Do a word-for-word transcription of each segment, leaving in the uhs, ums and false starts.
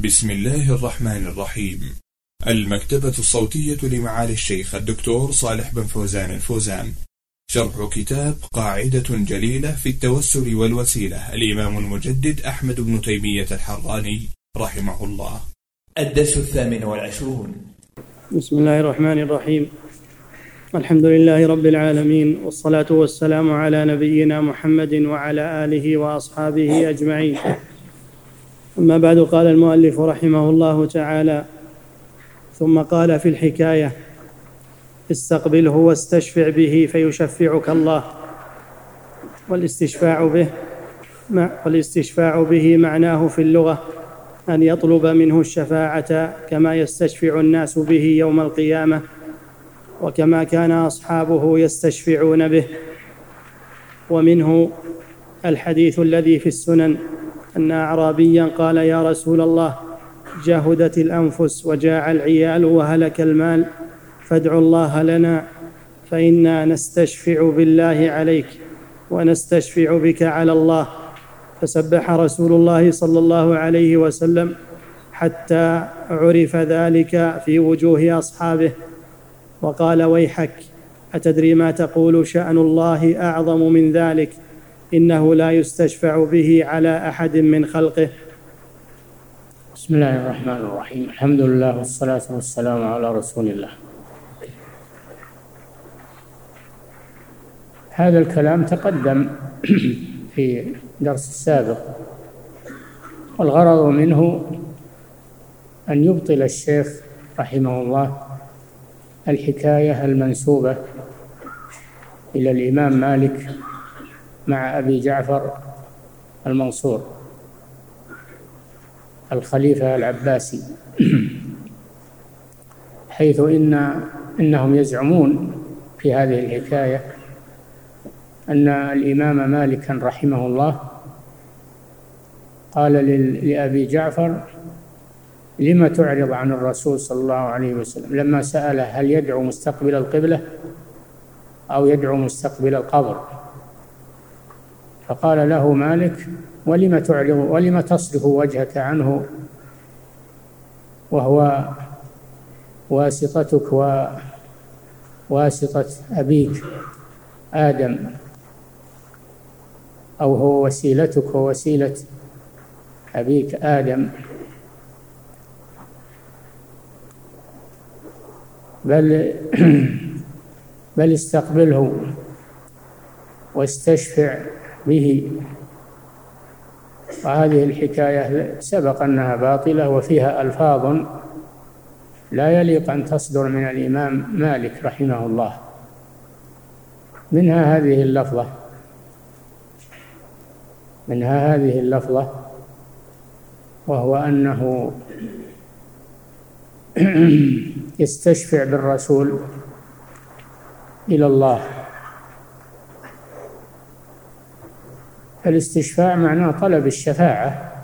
بسم الله الرحمن الرحيم. المكتبة الصوتية لمعالي الشيخ الدكتور صالح بن فوزان الفوزان، شرح كتاب قاعدة جليلة في التوسل والوسيلة، الإمام المجدد أحمد بن تيمية الحراني رحمه الله. الدرس الثامن والعشرون. بسم الله الرحمن الرحيم. الحمد لله رب العالمين، والصلاة والسلام على نبينا محمد وعلى آله وأصحابه أجمعين. أما بعد، قال المؤلف رحمه الله تعالى: ثم قال في الحكاية: استقبله واستشفع به فيشفعك الله. والاستشفاع به والاستشفاع به معناه في اللغة أن يطلب منه الشفاعة كما يستشفع الناس به يوم القيامة، وكما كان أصحابه يستشفعون به. ومنه الحديث الذي في السنن أن أعرابيا قال: يا رسول الله، جهدت الأنفس وجاع العيال وهلك المال، فادع الله لنا فإنا نستشفع بالله عليك ونستشفع بك على الله. فسبح رسول الله صلى الله عليه وسلم حتى عرف ذلك في وجوه أصحابه، وقال: ويحك، أتدري ما تقول؟ شأن الله أعظم من ذلك، إنه لا يستشفع به على أحد من خلقه. بسم الله الرحمن الرحيم. الحمد لله والصلاة والسلام على رسول الله. هذا الكلام تقدم في درس السابق، والغرض منه أن يبطل الشيخ رحمه الله الحكاية المنسوبة إلى الإمام مالك مع أبي جعفر المنصور الخليفة العباسي، حيث إن إنهم يزعمون في هذه الحكاية أن الإمام مالك رحمه الله قال لأبي جعفر: لما تعرض عن الرسول صلى الله عليه وسلم، لما سأله هل يدعو مستقبل القبلة أو يدعو مستقبل القبر، فقال له مالك: ولم تعرض ولم تصرف وجهك عنه وهو واسطتك وواسطة أبيك آدم، أو هو وسيلتك ووسيلة أبيك آدم، بل بل استقبله واستشفع به. وهذه الحكاية سبق أنها باطلة وفيها ألفاظ لا يليق أن تصدر من الإمام مالك رحمه الله، منها هذه اللفظة منها هذه اللفظة وهو أنه يستشفع بالرسول إلى الله. الاستشفاع معناه طلب الشفاعة،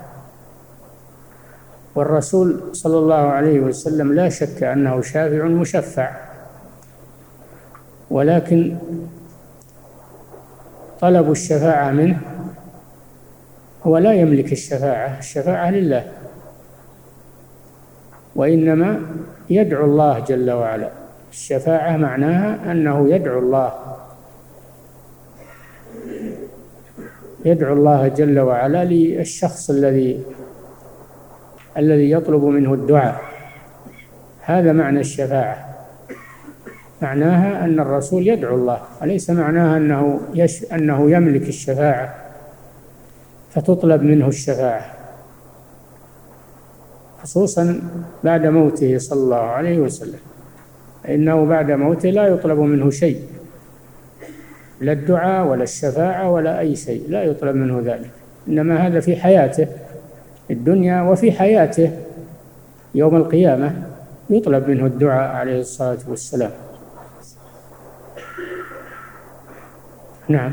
والرسول صلى الله عليه وسلم لا شك أنه شافع مشفع، ولكن طلب الشفاعة منه هو لا يملك الشفاعة، الشفاعة لله، وإنما يدعو الله جل وعلا. الشفاعة معناها أنه يدعو الله يدعو الله جل وعلا للشخص الذي الذي يطلب منه الدعاء. هذا معنى الشفاعة، معناها أن الرسول يدعو الله، وليس معناها أنه يش أنه يملك الشفاعة فتطلب منه الشفاعة، خصوصا بعد موته صلى الله عليه وسلم، إنه بعد موته لا يطلب منه شيء، لا الدعاء ولا الشفاعة ولا أي شيء، لا يطلب منه ذلك، إنما هذا في حياته الدنيا، وفي حياته يوم القيامة يطلب منه الدعاء عليه الصلاة والسلام. نعم.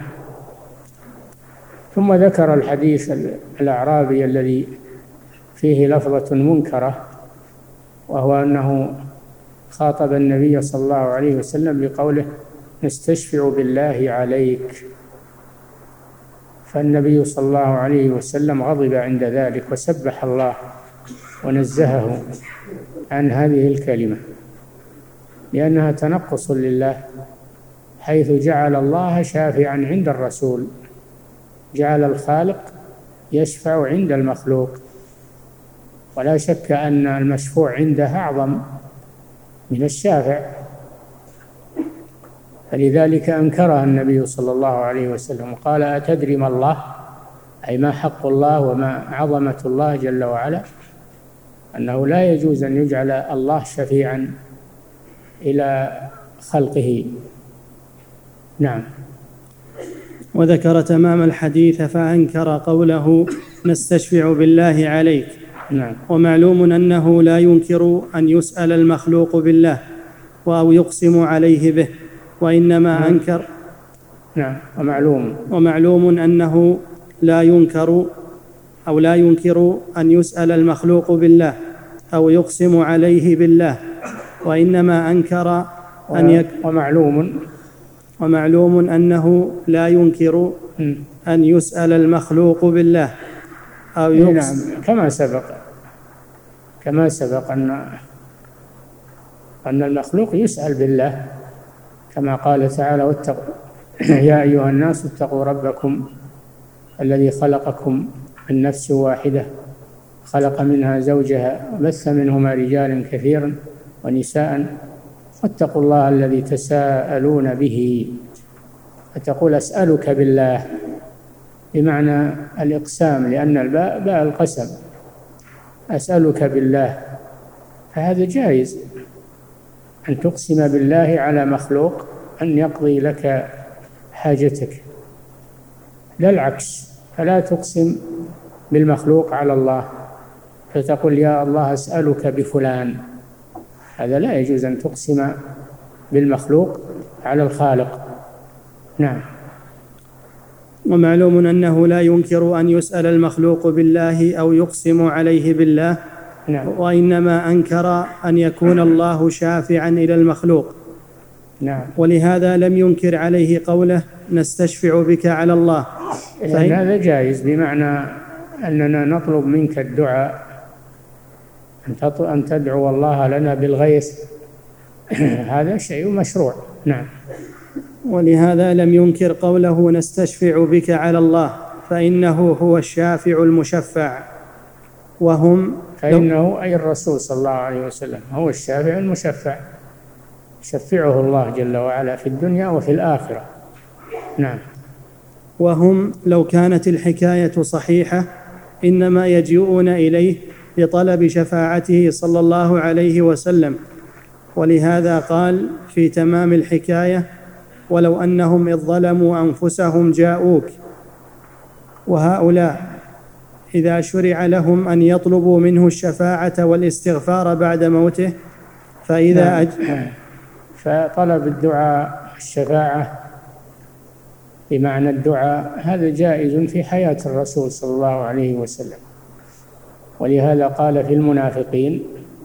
ثم ذكر الحديث الأعرابي الذي فيه لفظة منكرة، وهو أنه خاطب النبي صلى الله عليه وسلم بقوله: نستشفع بالله عليك، فالنبي صلى الله عليه وسلم غضب عند ذلك وسبح الله ونزهه عن هذه الكلمة، لأنها تنقص لله، حيث جعل الله شافعا عند الرسول، جعل الخالق يشفع عند المخلوق، ولا شك أن المشفوع عنده أعظم من الشافع، فلذلك أنكرها النبي صلى الله عليه وسلم، قال: أتدري ما الله؟ أي ما حق الله وما عظمة الله جل وعلا، أنه لا يجوز أن يجعل الله شفيعا إلى خلقه. نعم. وذكر تمام الحديث فأنكر قوله: نستشفع بالله عليك. نعم. ومعلوم أنه لا ينكر أن يسأل المخلوق بالله أو يقسم عليه به، وإنما نعم. أنكر. نعم. ومعلوم ومعلوم أنه لا ينكر أو لا ينكر أن يسأل المخلوق بالله أو يقسم عليه بالله، وإنما أنكر أن يك ومعلوم ومعلوم أنه لا ينكر أن يسأل المخلوق بالله أو يقسم. نعم. كما سبق كما سبق أن أن المخلوق يسأل بالله، كما قال تعالى: واتقوا يا أيها الناس اتقوا ربكم الذي خلقكم من نفس واحدة خلق منها زوجها وبث منهما رجالا كثيرا ونساء واتقوا الله الذي تساءلون به. فتقول: أسألك بالله، بمعنى الإقسام، لأن الباء باء القسم، أسألك بالله، فهذا جائز أن تقسم بالله على مخلوق أن يقضي لك حاجتك، لا العكس، فلا تقسم بالمخلوق على الله فتقول: يا الله أسألك بفلان، هذا لا يجوز أن تقسم بالمخلوق على الخالق. نعم. ومعلوم أنه لا ينكر أن يسأل المخلوق بالله أو يقسم عليه بالله. نعم. وإنما أنكر أن يكون الله شافعا إلى المخلوق. نعم. ولهذا لم ينكر عليه قوله: نستشفع بك على الله. فإن هذا جائز، بمعنى أننا نطلب منك الدعاء، أن تدعو الله لنا بالغيث، هذا شيء مشروع. نعم. ولهذا لم ينكر قوله: نستشفع بك على الله، فإنه هو الشافع المشفع، وهم فإنه أي الرسول صلى الله عليه وسلم هو الشافع المشفع، شفعه الله جل وعلا في الدنيا وفي الآخرة. نعم. وهم لو كانت الحكاية صحيحة إنما يجيئون إليه لطلب شفاعته صلى الله عليه وسلم، ولهذا قال في تمام الحكاية: ولو أنهم إذ ظلموا أنفسهم جاءوك. وهؤلاء إذا شرع لهم أن يطلبوا منه الشفاعة والاستغفار بعد موته فإذا أج... فطلب الدعاء الشفاعة بمعنى الدعاء هذا جائز في حياة الرسول صلى الله عليه وسلم، ولهذا قال في المنافقين: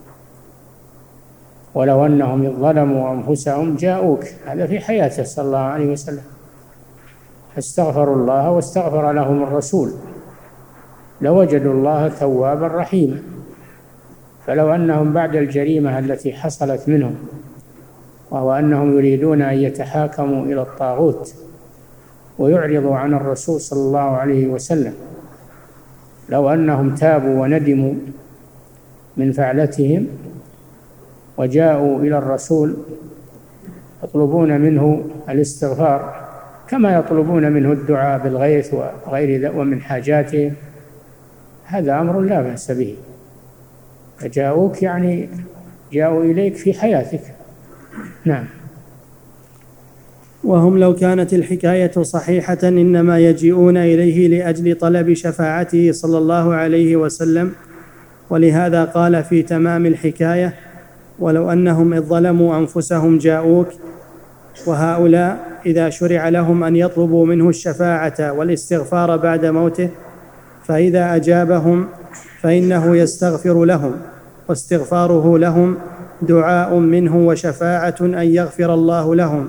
ولو أنهم إذ ظلموا أنفسهم جاءوك، هذا في حياته صلى الله عليه وسلم، فاستغفروا الله واستغفر لهم الرسول لوجدوا الله توابا رحيما. فلو أنهم بعد الجريمة التي حصلت منهم، وهو أنهم يريدون أن يتحاكموا إلى الطاغوت ويعرضوا عن الرسول صلى الله عليه وسلم، لو أنهم تابوا وندموا من فعلتهم وجاءوا إلى الرسول يطلبون منه الاستغفار كما يطلبون منه الدعاء بالغيث وغير ذلك ومن حاجاتهم، هذا أمر لا بأس به. فجاءوك يعني جاءوا إليك في حياتك. نعم. وهم لو كانت الحكاية صحيحة إنما يجيئون إليه لأجل طلب شفاعته صلى الله عليه وسلم، ولهذا قال في تمام الحكاية: ولو أنهم إذ ظلموا أنفسهم جاءوك. وهؤلاء إذا شرع لهم أن يطلبوا منه الشفاعة والاستغفار بعد موته فإذا أجابهم فإنه يستغفر لهم، واستغفاره لهم دعاء منه وشفاعة أن يغفر الله لهم.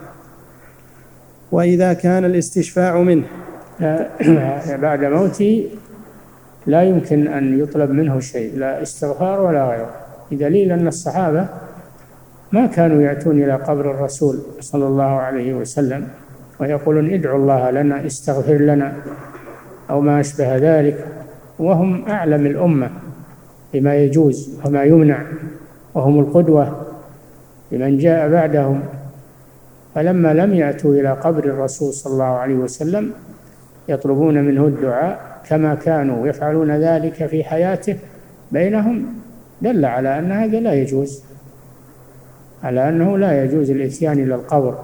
وإذا كان الاستشفاع منه بعد موته لا يمكن أن يطلب منه شيء، لا استغفار ولا غيره، بدليل أن الصحابة ما كانوا يأتون إلى قبر الرسول صلى الله عليه وسلم ويقولون ادعوا الله لنا، استغفر لنا، أو ما أشبه ذلك، وهم أعلم الأمة بما يجوز وما يمنع، وهم القدوة لمن جاء بعدهم. فلما لم يأتوا إلى قبر الرسول صلى الله عليه وسلم يطلبون منه الدعاء كما كانوا يفعلون ذلك في حياته بينهم، دل على أن هذا لا يجوز، على أنه لا يجوز الإتيان إلى القبر.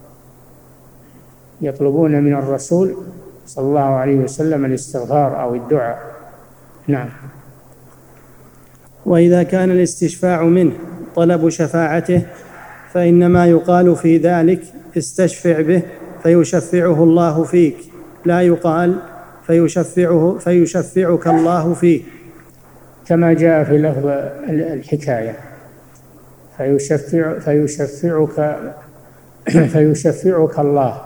يطلبون من الرسول صلى الله عليه وسلم الاستغفار أو الدعاء. نعم. وإذا كان الاستشفاع منه طلب شفاعته فإنما يقال في ذلك استشفع به فيشفعه الله فيك، لا يقال فيشفعه فيشفعك الله فيه، كما جاء في لفظ الحكاية فيشفع فيشفعك فيشفعك الله.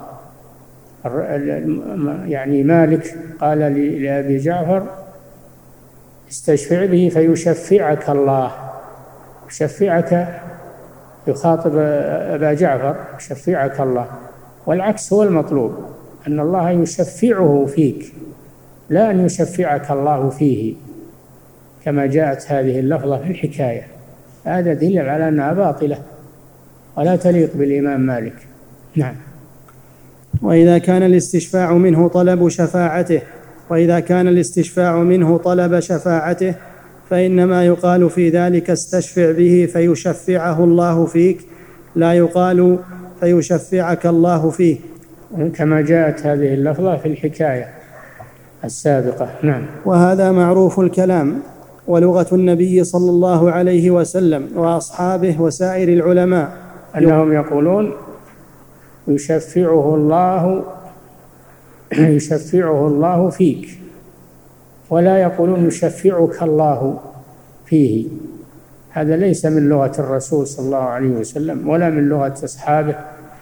يعني مالك قال لأبي جعفر استشفع به فيشفعك الله، يشفعك يخاطب أبا جعفر يشفعك الله، والعكس هو المطلوب، أن الله يشفعه فيك لا أن يشفعك الله فيه، كما جاءت هذه اللفظة في الحكاية. هذا دليل على أنها باطلة ولا تليق بالإمام مالك. نعم. وإذا كان الاستشفاع منه طلب شفاعته وإذا كان الاستشفاع منه طلب شفاعته فإنما يقال في ذلك استشفع به فيشفعه الله فيك، لا يقال فيشفعك الله فيه، كما جاءت هذه اللفظة في الحكاية السابقة. نعم. وهذا معروف الكلام، ولغة النبي صلى الله عليه وسلم وأصحابه وسائر العلماء أنهم يقولون يشفعه الله يشفعه الله فيك، ولا يقولون يشفعك الله فيه. هذا ليس من لغة الرسول صلى الله عليه وسلم ولا من لغة أصحابه.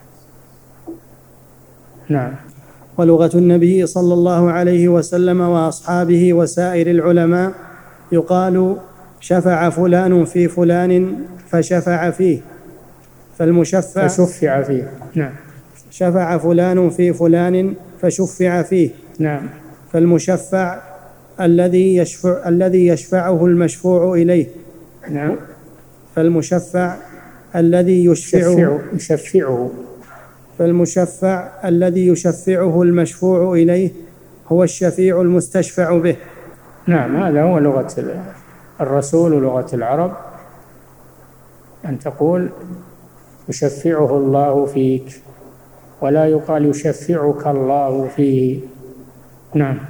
نعم. ولغة النبي صلى الله عليه وسلم وأصحابه وسائر العلماء يقال شفع فلان في فلان فشفع فيه، فالمشفع فشفع فيه. نعم. شفع فلان في فلان فشفع فيه. نعم. فالمشفع الذي يشفع الذي يشفعه المشفوع إليه. نعم. فالمشفع الذي يشفعه يشفعه فالمشفع الذي يشفعه المشفوع إليه هو الشفيع المستشفع به. نعم. هذا هو لغة الرسول ولغة العرب، أن تقول يشفعه الله فيك، ولا يقال يشفعك الله فيه. نعم.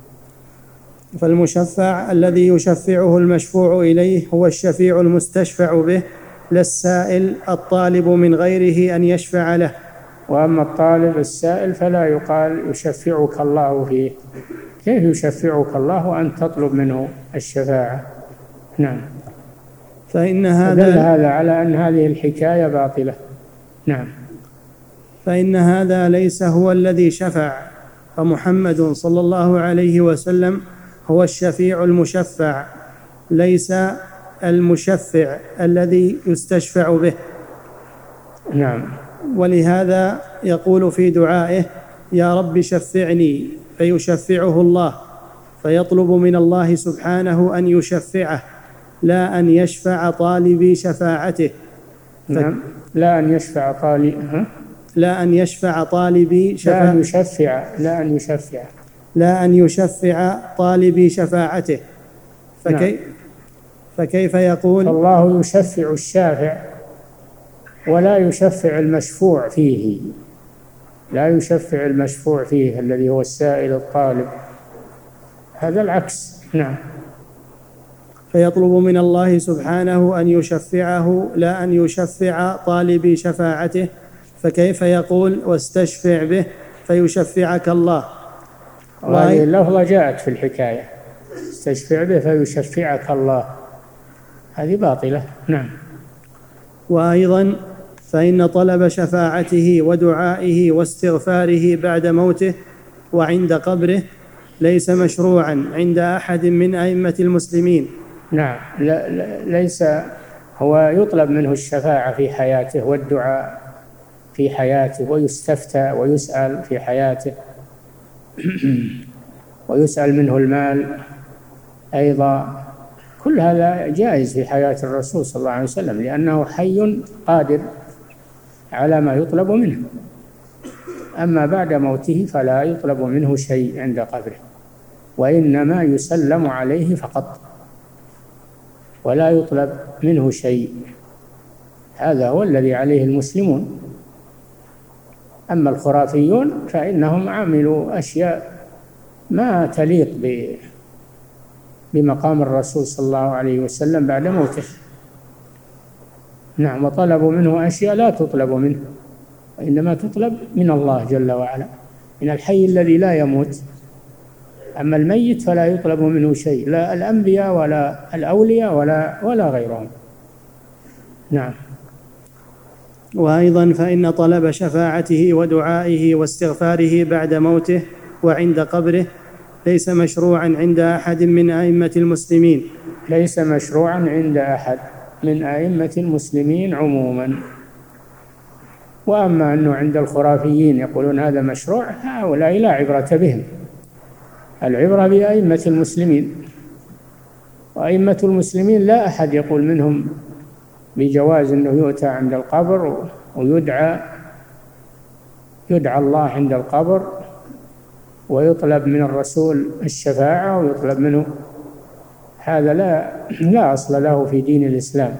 فالمشفع الذي يشفعه المشفوع إليه هو الشفيع المستشفع به، لا السائل الطالب من غيره أن يشفع له. وأما الطالب السائل فلا يقال يشفعك الله فيه. كيف يشفعك الله وأن تطلب منه الشفاعة؟ نعم. فإن هذا دل هذا على أن هذه الحكاية باطلة. نعم. فإن هذا ليس هو الذي شفع، فمحمد صلى الله عليه وسلم هو الشفيع المشفع، ليس المشفع الذي يستشفع به. نعم. ولهذا يقول في دعائه يا رب شفعني، فيشفعه الله، فيطلب من الله سبحانه أن يشفعه لا أن يشفع طالبي شفاعته. نعم. لا أن يشفع طالب لا أن يشفع طالبي شفاعته. لا أن يشفع لا أن يشفع لا أن يشفع طالبي شفاعته. فكي نعم. فكيف يقول الله يشفع الشافع ولا يشفع المشفوع فيه، لا يشفع المشفوع فيه الذي هو السائل الطالب، هذا العكس. نعم. فيطلب من الله سبحانه أن يشفعه لا أن يشفع طالبي شفاعته، فكيف يقول واستشفع به فيشفعك الله؟ وهذه اللفظة جاءت في الحكاية استشفع به فيشفعك الله، هذه باطلة. نعم. وأيضا فإن طلب شفاعته ودعائه واستغفاره بعد موته وعند قبره ليس مشروعا عند أحد من أئمة المسلمين. نعم، لا لا ليس هو يطلب منه الشفاعة في حياته والدعاء في حياته، ويستفتى ويسأل في حياته ويسأل منه المال أيضا، كل هذا جائز في حياة الرسول صلى الله عليه وسلم، لأنه حي قادر على ما يطلب منه. أما بعد موته فلا يطلب منه شيء عند قبره، وإنما يسلم عليه فقط ولا يطلب منه شيء. هذا هو الذي عليه المسلمون. أما الخرافيون فإنهم عملوا أشياء ما تليق بمقام الرسول صلى الله عليه وسلم بعد موته. نعم، وطلبوا منه أشياء لا تطلب منه، وإنما تطلب من الله جل وعلا، من الحي الذي لا يموت. أما الميت فلا يطلب منه شيء، لا الأنبياء ولا الأولياء ولا ولا غيرهم. نعم. وأيضا فإن طلب شفاعته ودعائه واستغفاره بعد موته وعند قبره ليس مشروعا عند أحد من أئمة المسلمين. ليس مشروعا عند أحد من أئمة المسلمين عموما. وأما أنه عند الخرافيين يقولون هذا مشروع، هؤلاء لا عبرة بهم، العبرة بأئمة المسلمين. وأئمة المسلمين لا أحد يقول منهم بجواز أنه يؤتى عند القبر ويدعى يدعى الله عند القبر ويطلب من الرسول الشفاعة ويطلب منه، هذا لا لا أصل له في دين الإسلام.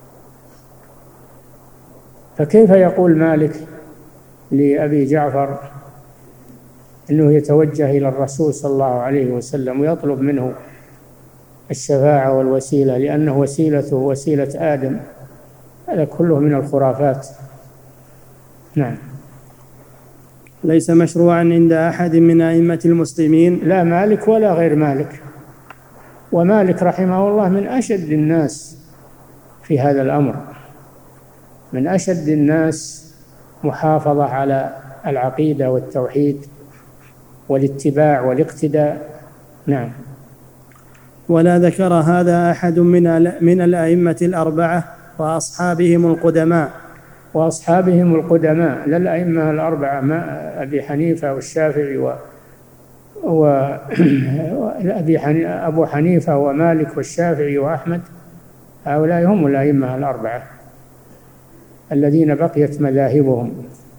فكيف يقول مالك لأبي جعفر أنه يتوجه إلى الرسول صلى الله عليه وسلم ويطلب منه الشفاعة والوسيلة لأنه وسيلته وسيلة آدم؟ هذا كله من الخرافات. نعم. ليس مشروعا عند أحد من أئمة المسلمين، لا مالك ولا غير مالك. ومالك رحمه الله من أشد الناس في هذا الأمر، من أشد الناس محافظة على العقيدة والتوحيد والاتباع والاقتداء. نعم. ولا ذكر هذا أحد من من الأئمة الأربعة وأصحابهم القدماء وأصحابهم القدماء لا الأئمة الأربعة، ما أبي حنيفة والشافعي و وأبي حنيفة أبو حنيفة ومالك والشافعي وأحمد، هؤلاء هم الأئمة الأربعة الذين بقيت مذاهبهم،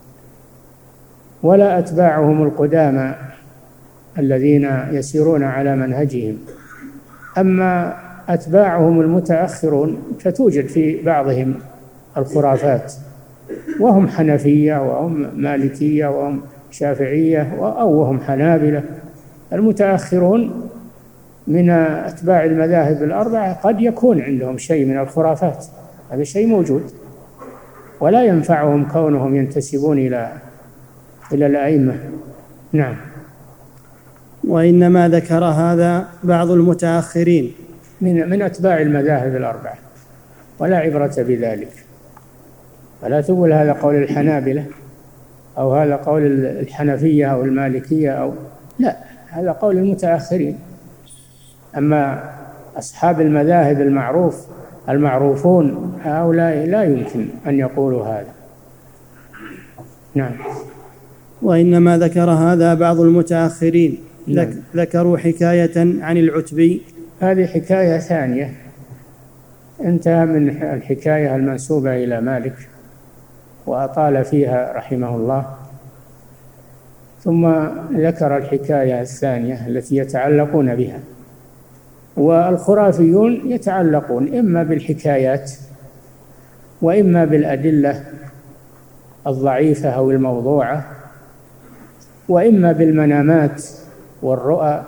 ولا أتباعهم القدامى الذين يسيرون على منهجهم. أما أتباعهم المتأخرون فتوجد في بعضهم الخرافات، وهم حنفية وهم مالكية وهم شافعية أو وهم حنابلة. المتأخرون من أتباع المذاهب الأربعة قد يكون عندهم شيء من الخرافات، هذا شيء موجود، ولا ينفعهم كونهم ينتسبون إلى إلى الأئمة. نعم. وإنما ذكر هذا بعض المتأخرين من من أتباع المذاهب الأربعة، ولا عبرة بذلك. فلا تقول هذا قول الحنابلة أو هذا قول الحنفية أو المالكية أو لا، هذا قول المتأخرين. أما أصحاب المذاهب المعروف المعروفون هؤلاء لا يمكن أن يقولوا هذا. نعم. وإنما ذكر هذا بعض المتأخرين. نعم. ذكروا حكاية عن العتبي، هذه حكاية ثانية انتهى من الحكاية المنسوبة إلى مالك وأطال فيها رحمه الله، ثم ذكر الحكاية الثانية التي يتعلقون بها. والخرافيون يتعلقون إما بالحكايات وإما بالأدلة الضعيفة أو الموضوعة، وإما بالمنامات والرؤى،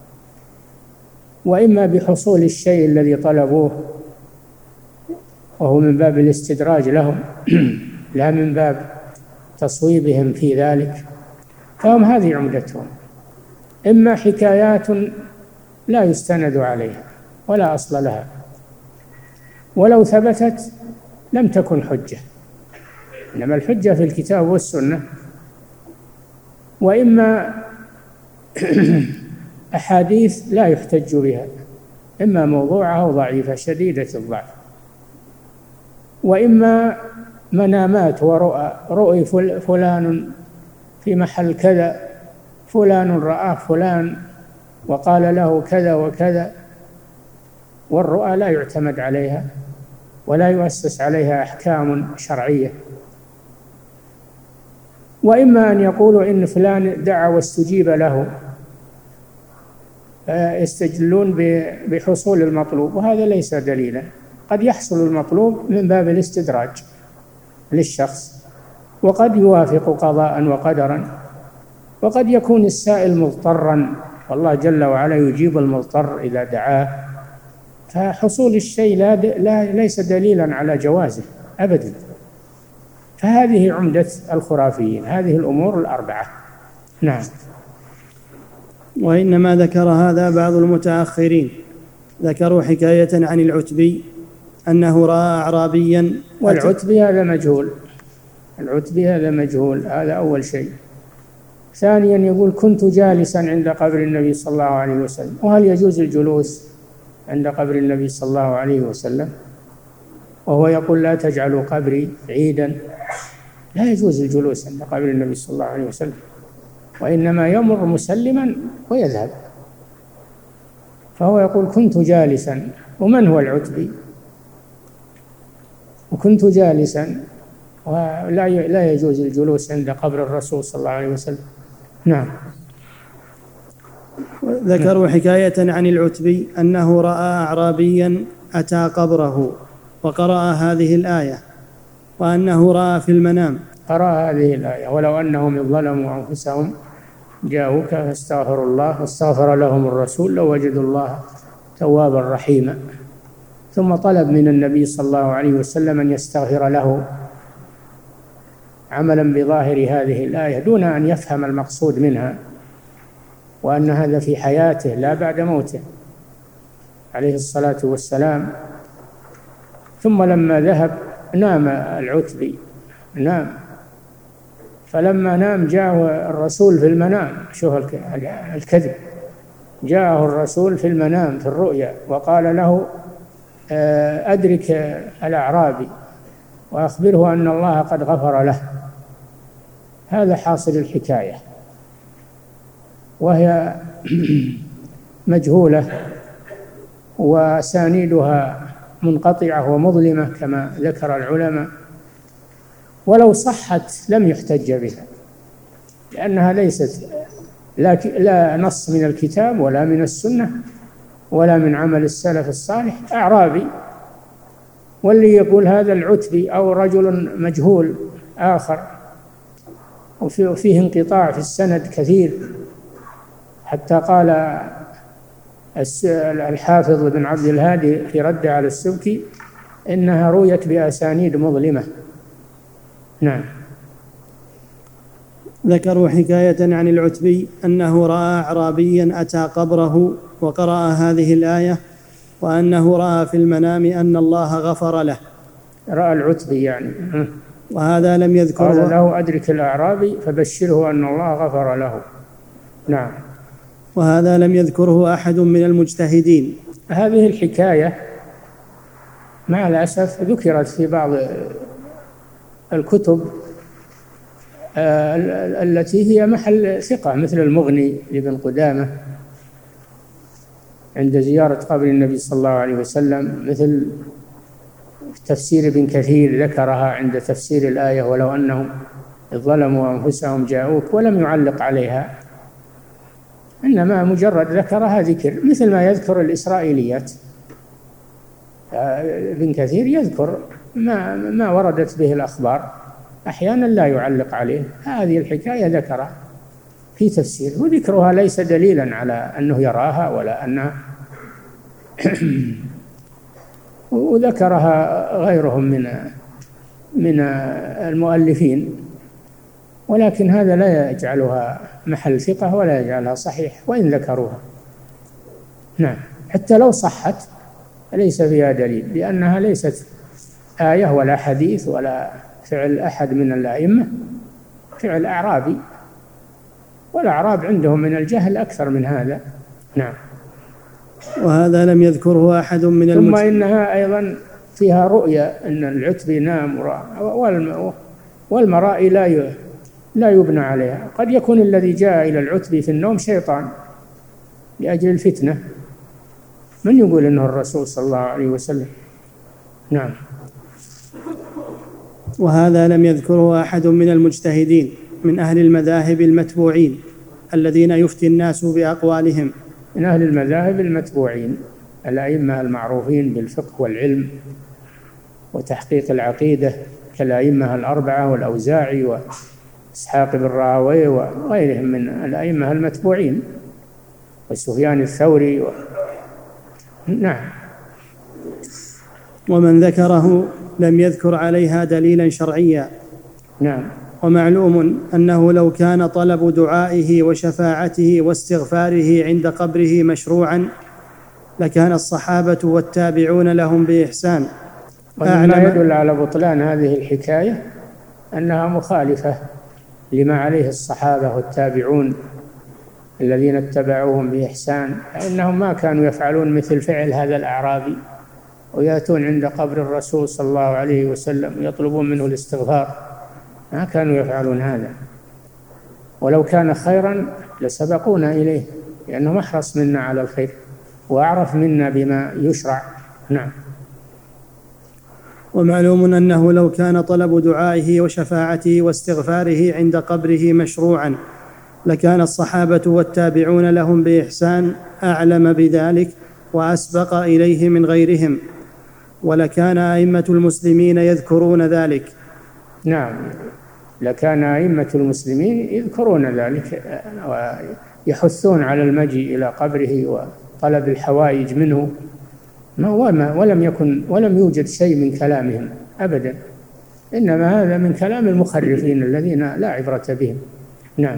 وإما بحصول الشيء الذي طلبوه، وهو من باب الاستدراج لهم لا من باب تصويبهم في ذلك. فهم هذه عمدتهم، إما حكايات لا يستند عليها ولا أصل لها، ولو ثبتت لم تكن حجة، إنما الحجة في الكتاب والسنة. وإما أحاديث لا يحتج بها، إما موضوعة أو ضعيفة شديدة الضعف، وإما منامات ورؤى، رؤي فلان في محل كذا، فلان رآه فلان وقال له كذا وكذا، والرؤى لا يعتمد عليها ولا يؤسس عليها أحكام شرعية. وإما أن يقولوا إن فلان دعا واستجيب له، يستدلون بحصول المطلوب، وهذا ليس دليلا. قد يحصل المطلوب من باب الاستدراج للشخص، وقد يوافق قضاء وقدرا، وقد يكون السائل مضطرا، والله جل وعلا يجيب المضطر إذا دعاه، فحصول الشيء لا, لا ليس دليلا على جوازه أبدا. فهذه عمدة الخرافيين، هذه الأمور الأربعة. نعم. وإنما ذكر هذا بعض المتأخرين، ذكروا حكاية عن العتبي أنه رأى أعرابيا، والعتبي هذا مجهول، العتبي هذا مجهول، هذا أول شيء. ثانيا يقول كنت جالسا عند قبر النبي صلى الله عليه وسلم، وهل يجوز الجلوس عند قبر النبي صلى الله عليه وسلم؟ وهو يقول لا تجعلوا قبري عيدا، لا يجوز الجلوس عند قبر النبي صلى الله عليه وسلم، وإنما يمر مسلما ويذهب. فهو يقول كنت جالسا، ومن هو العتبي؟ وكنت جالسا، ولا لا يجوز الجلوس عند قبر الرسول صلى الله عليه وسلم. نعم. ذكروا حكاية عن العتبي أنه رأى أعرابيا أتى قبره وقرأ هذه الآية، وأنه رأى في المنام، قرأ هذه الآية ولو أنهم ظلموا أنفسهم جاءوك فاستغفروا الله واستغفر لهم الرسول لوجدوا الله توابا رحيما. ثم طلب من النبي صلى الله عليه وسلم أن يستغفر له عملا بظاهر هذه الآية دون أن يفهم المقصود منها، وأن هذا في حياته لا بعد موته عليه الصلاة والسلام. ثم لما ذهب نام العتبي، نام، فلما نام جاءه الرسول في المنام، شوف الكذب، جاءه الرسول في المنام في الرؤيا وقال له أدرك الأعرابي وأخبره أن الله قد غفر له. هذا حاصل الحكاية، وهي مجهولة وأسانيدها منقطعة ومظلمة كما ذكر العلماء، ولو صحت لم يحتج بها، لأنها ليست لا, لا نص من الكتاب ولا من السنة ولا من عمل السلف الصالح. أعرابي، واللي يقول هذا العتبي أو رجل مجهول آخر، وفيه انقطاع في السند كثير، حتى قال الحافظ بن عبد الهادي في رد على السبكي إنها رويت بأسانيد مظلمة. نعم. ذكروا حكاية عن العتبي أنه رأى أعرابيا أتى قبره وقرأ هذه الآية، وأنه رأى في المنام أن الله غفر له. رأى العتبي يعني، وهذا لم يذكره، قال له أدرك الأعرابي فبشره أن الله غفر له. نعم. وهذا لم يذكره أحد من المجتهدين. هذه الحكاية مع الأسف ذكرت في بعض الكتب التي هي محل ثقة، مثل المغني لابن قدامة عند زيارة قبر النبي صلى الله عليه وسلم، مثل تفسير ابن كثير ذكرها عند تفسير الآية ولو أنهم ظلموا أنفسهم جاءوك، ولم يعلق عليها، إنما مجرد ذكرها ذكر، مثل ما يذكر الإسرائيليات. ابن كثير يذكر ما, ما وردت به الأخبار، أحيانا لا يعلق عليه. هذه الحكاية ذكرها في تفسير، وذكرها ليس دليلا على أنه يراها ولا أنها وذكرها غيرهم من من المؤلفين، ولكن هذا لا يجعلها محل ثقة ولا يجعلها صحيح وإن ذكروها. نعم. حتى لو صحت ليس فيها دليل، لأنها ليست آية ولا حديث ولا فعل أحد من الأئمة، فعل أعرابي، والأعراب عندهم من الجهل أكثر من هذا. نعم. وهذا لم يذكره أحد من ثم المجتهدين. إنها أيضا فيها رؤية أن العتب ينام والمرائي لا لا يبنى عليها. قد يكون الذي جاء إلى العتب في النوم شيطان لأجل الفتنة، من يقول إنه الرسول صلى الله عليه وسلم؟ نعم. وهذا لم يذكره أحد من المجتهدين من أهل المذاهب المتبوعين الذين يفتي الناس بأقوالهم. من أهل المذاهب المتبوعين الأئمة المعروفين بالفقه والعلم وتحقيق العقيدة كالأئمة الأربعة والأوزاعي وإسحاق بن راهويه وغيرهم من الأئمة المتبوعين وسفيان الثوري و... نعم. ومن ذكره لم يذكر عليها دليلا شرعيا. نعم. ومعلوم أنه لو كان طلب دعائه وشفاعته واستغفاره عند قبره مشروعا لكان الصحابة والتابعون لهم بإحسان. ومما يدل على بطلان هذه الحكاية أنها مخالفة لما عليه الصحابة والتابعون الذين اتبعوهم بإحسان، فإنهم ما كانوا يفعلون مثل فعل هذا الأعرابي ويأتون عند قبر الرسول صلى الله عليه وسلم ويطلبون منه الاستغفار، ما كانوا يفعلون هذا. ولو كان خيرا لسبقونا إليه لأنه أحرص منا على الخير وأعرف منا بما يشرع. نعم. ومعلوم أنه لو كان طلب دعائه وشفاعته واستغفاره عند قبره مشروعا لكان الصحابة والتابعون لهم بإحسان أعلم بذلك وأسبق إليه من غيرهم، ولكان أئمة المسلمين يذكرون ذلك. نعم، لكان أئمة المسلمين يذكرون ذلك ويحثون على المجيء إلى قبره وطلب الحوائج منه، ولم يكن ولم يوجد شيء من كلامهم أبدا، إنما هذا من كلام المخرفين الذين لا عبرة بهم. نعم.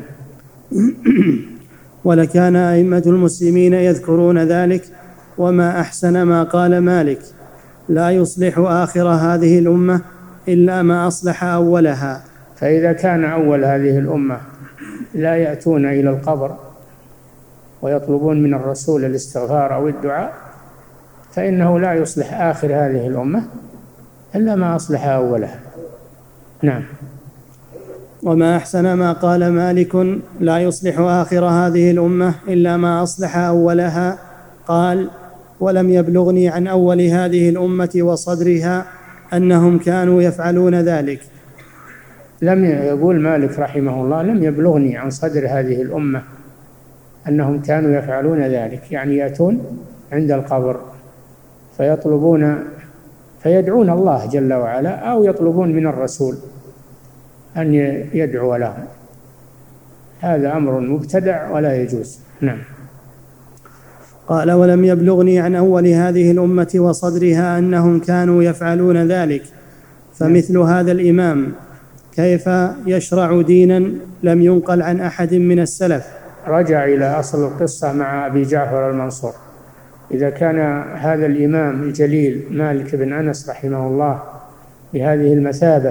ولكان أئمة المسلمين يذكرون ذلك. وما أحسن ما قال مالك: لا يصلح آخر هذه الأمة إلا ما أصلح أولها. فإذا كان أول هذه الأمة لا يأتون إلى القبر ويطلبون من الرسول الاستغفار أو الدعاء، فإنه لا يصلح آخر هذه الأمة إلا ما أصلح أولها. نعم. وما أحسن ما قال مالك: لا يصلح آخر هذه الأمة إلا ما أصلح أولها. قال: ولم يبلغني عن أول هذه الأمة وصدرها أنهم كانوا يفعلون ذلك. لم يقول مالك رحمه الله: لم يبلغني عن صدر هذه الأمة أنهم كانوا يفعلون ذلك، يعني يأتون عند القبر فيطلبون فيدعون الله جل وعلا أو يطلبون من الرسول أن يدعو لهم. هذا أمر مبتدع ولا يجوز. نعم. قال: ولم يبلغني عن أول هذه الأمة وصدرها أنهم كانوا يفعلون ذلك. فمثل هذا الإمام كيف يشرع دينا لم ينقل عن أحد من السلف؟ رجع إلى أصل القصة مع أبي جعفر المنصور. إذا كان هذا الإمام الجليل مالك بن أنس رحمه الله بهذه المثابة،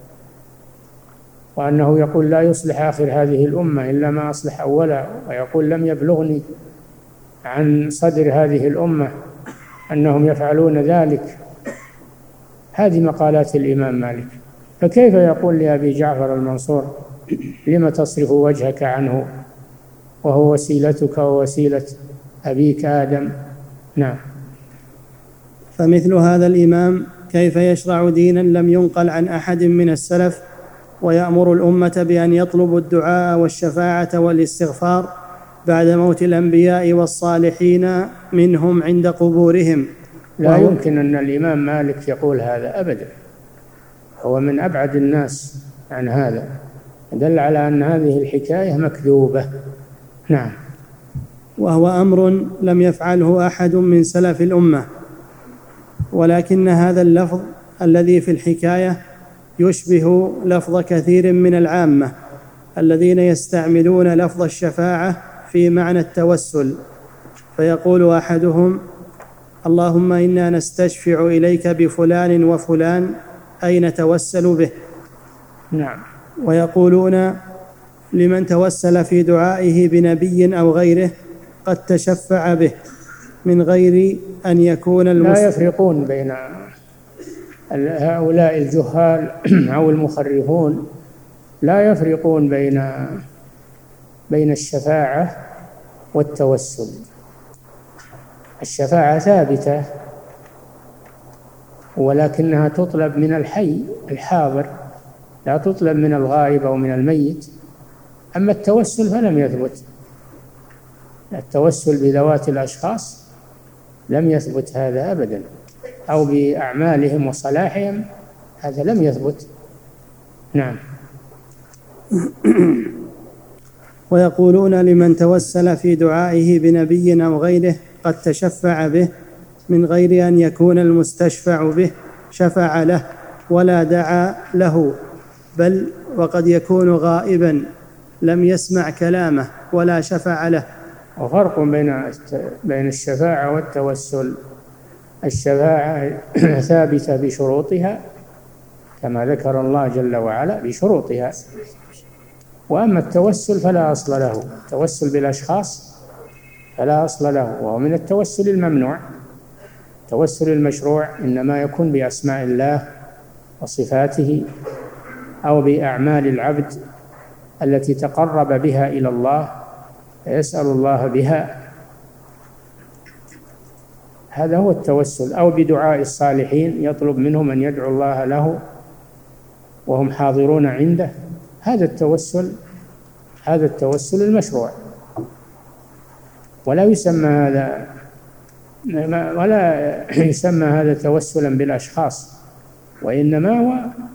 وأنه يقول لا يصلح آخر هذه الأمة إلا ما أصلح أولها، ويقول لم يبلغني عن صدر هذه الأمة أنهم يفعلون ذلك، هذه مقالات الإمام مالك، فكيف يقول لأبي جعفر المنصور لم تصرف وجهك عنه وهو وسيلتك ووسيلة أبيك آدم؟ نعم. فمثل هذا الإمام كيف يشرع دينا لم ينقل عن أحد من السلف ويأمر الأمة بأن يطلبوا الدعاء والشفاعة والاستغفار بعد موت الأنبياء والصالحين منهم عند قبورهم؟ لا يمكن أن الإمام مالك يقول هذا أبدا، هو من أبعد الناس عن هذا، دل على أن هذه الحكاية مكذوبة. نعم. وهو أمر لم يفعله أحد من سلف الأمة، ولكن هذا اللفظ الذي في الحكاية يشبه لفظ كثير من العامة الذين يستعملون لفظ الشفاعة في معنى التوسل، فيقول أحدهم: اللهم إنا نستشفع إليك بفلان وفلان، أي نتوسل به. نعم. ويقولون لمن توسل في دعائه بنبي أو غيره: قد تشفع به من غير أن يكون المست... لا يفرقون بين هؤلاء الجهال أو المخرفون، لا يفرقون بين بين الشفاعة والتوسل. الشفاعة ثابتة ولكنها تطلب من الحي الحاضر، لا تطلب من الغائب أو من الميت. أما التوسل فلم يثبت، التوسل بذوات الأشخاص لم يثبت هذا أبدا، أو بأعمالهم وصلاحهم، هذا لم يثبت. نعم. ويقولون لمن توسل في دعائه بنبي أو غيره قد تشفع به من غير أن يكون المستشفع به شفع له ولا دعا له، بل وقد يكون غائبا لم يسمع كلامه ولا شفع له. وفرق بين بين الشفاعة والتوسل. الشفاعة ثابتة بشروطها كما ذكر الله جل وعلا بشروطها، وأما التوسل فلا أصل له. التوسل بالأشخاص فلا أصل له، وهو من التوسل الممنوع. التوسل المشروع إنما يكون بأسماء الله وصفاته أو بأعمال العبد التي تقرب بها إلى الله فيسأل الله بها، هذا هو التوسل. أو بدعاء الصالحين يطلب منهم أن يدعو الله له وهم حاضرون عنده، هذا التوسل هذا التوسل المشروع. ولا يسمى هذا ولا يسمى هذا توسلا بالأشخاص، وإنما هو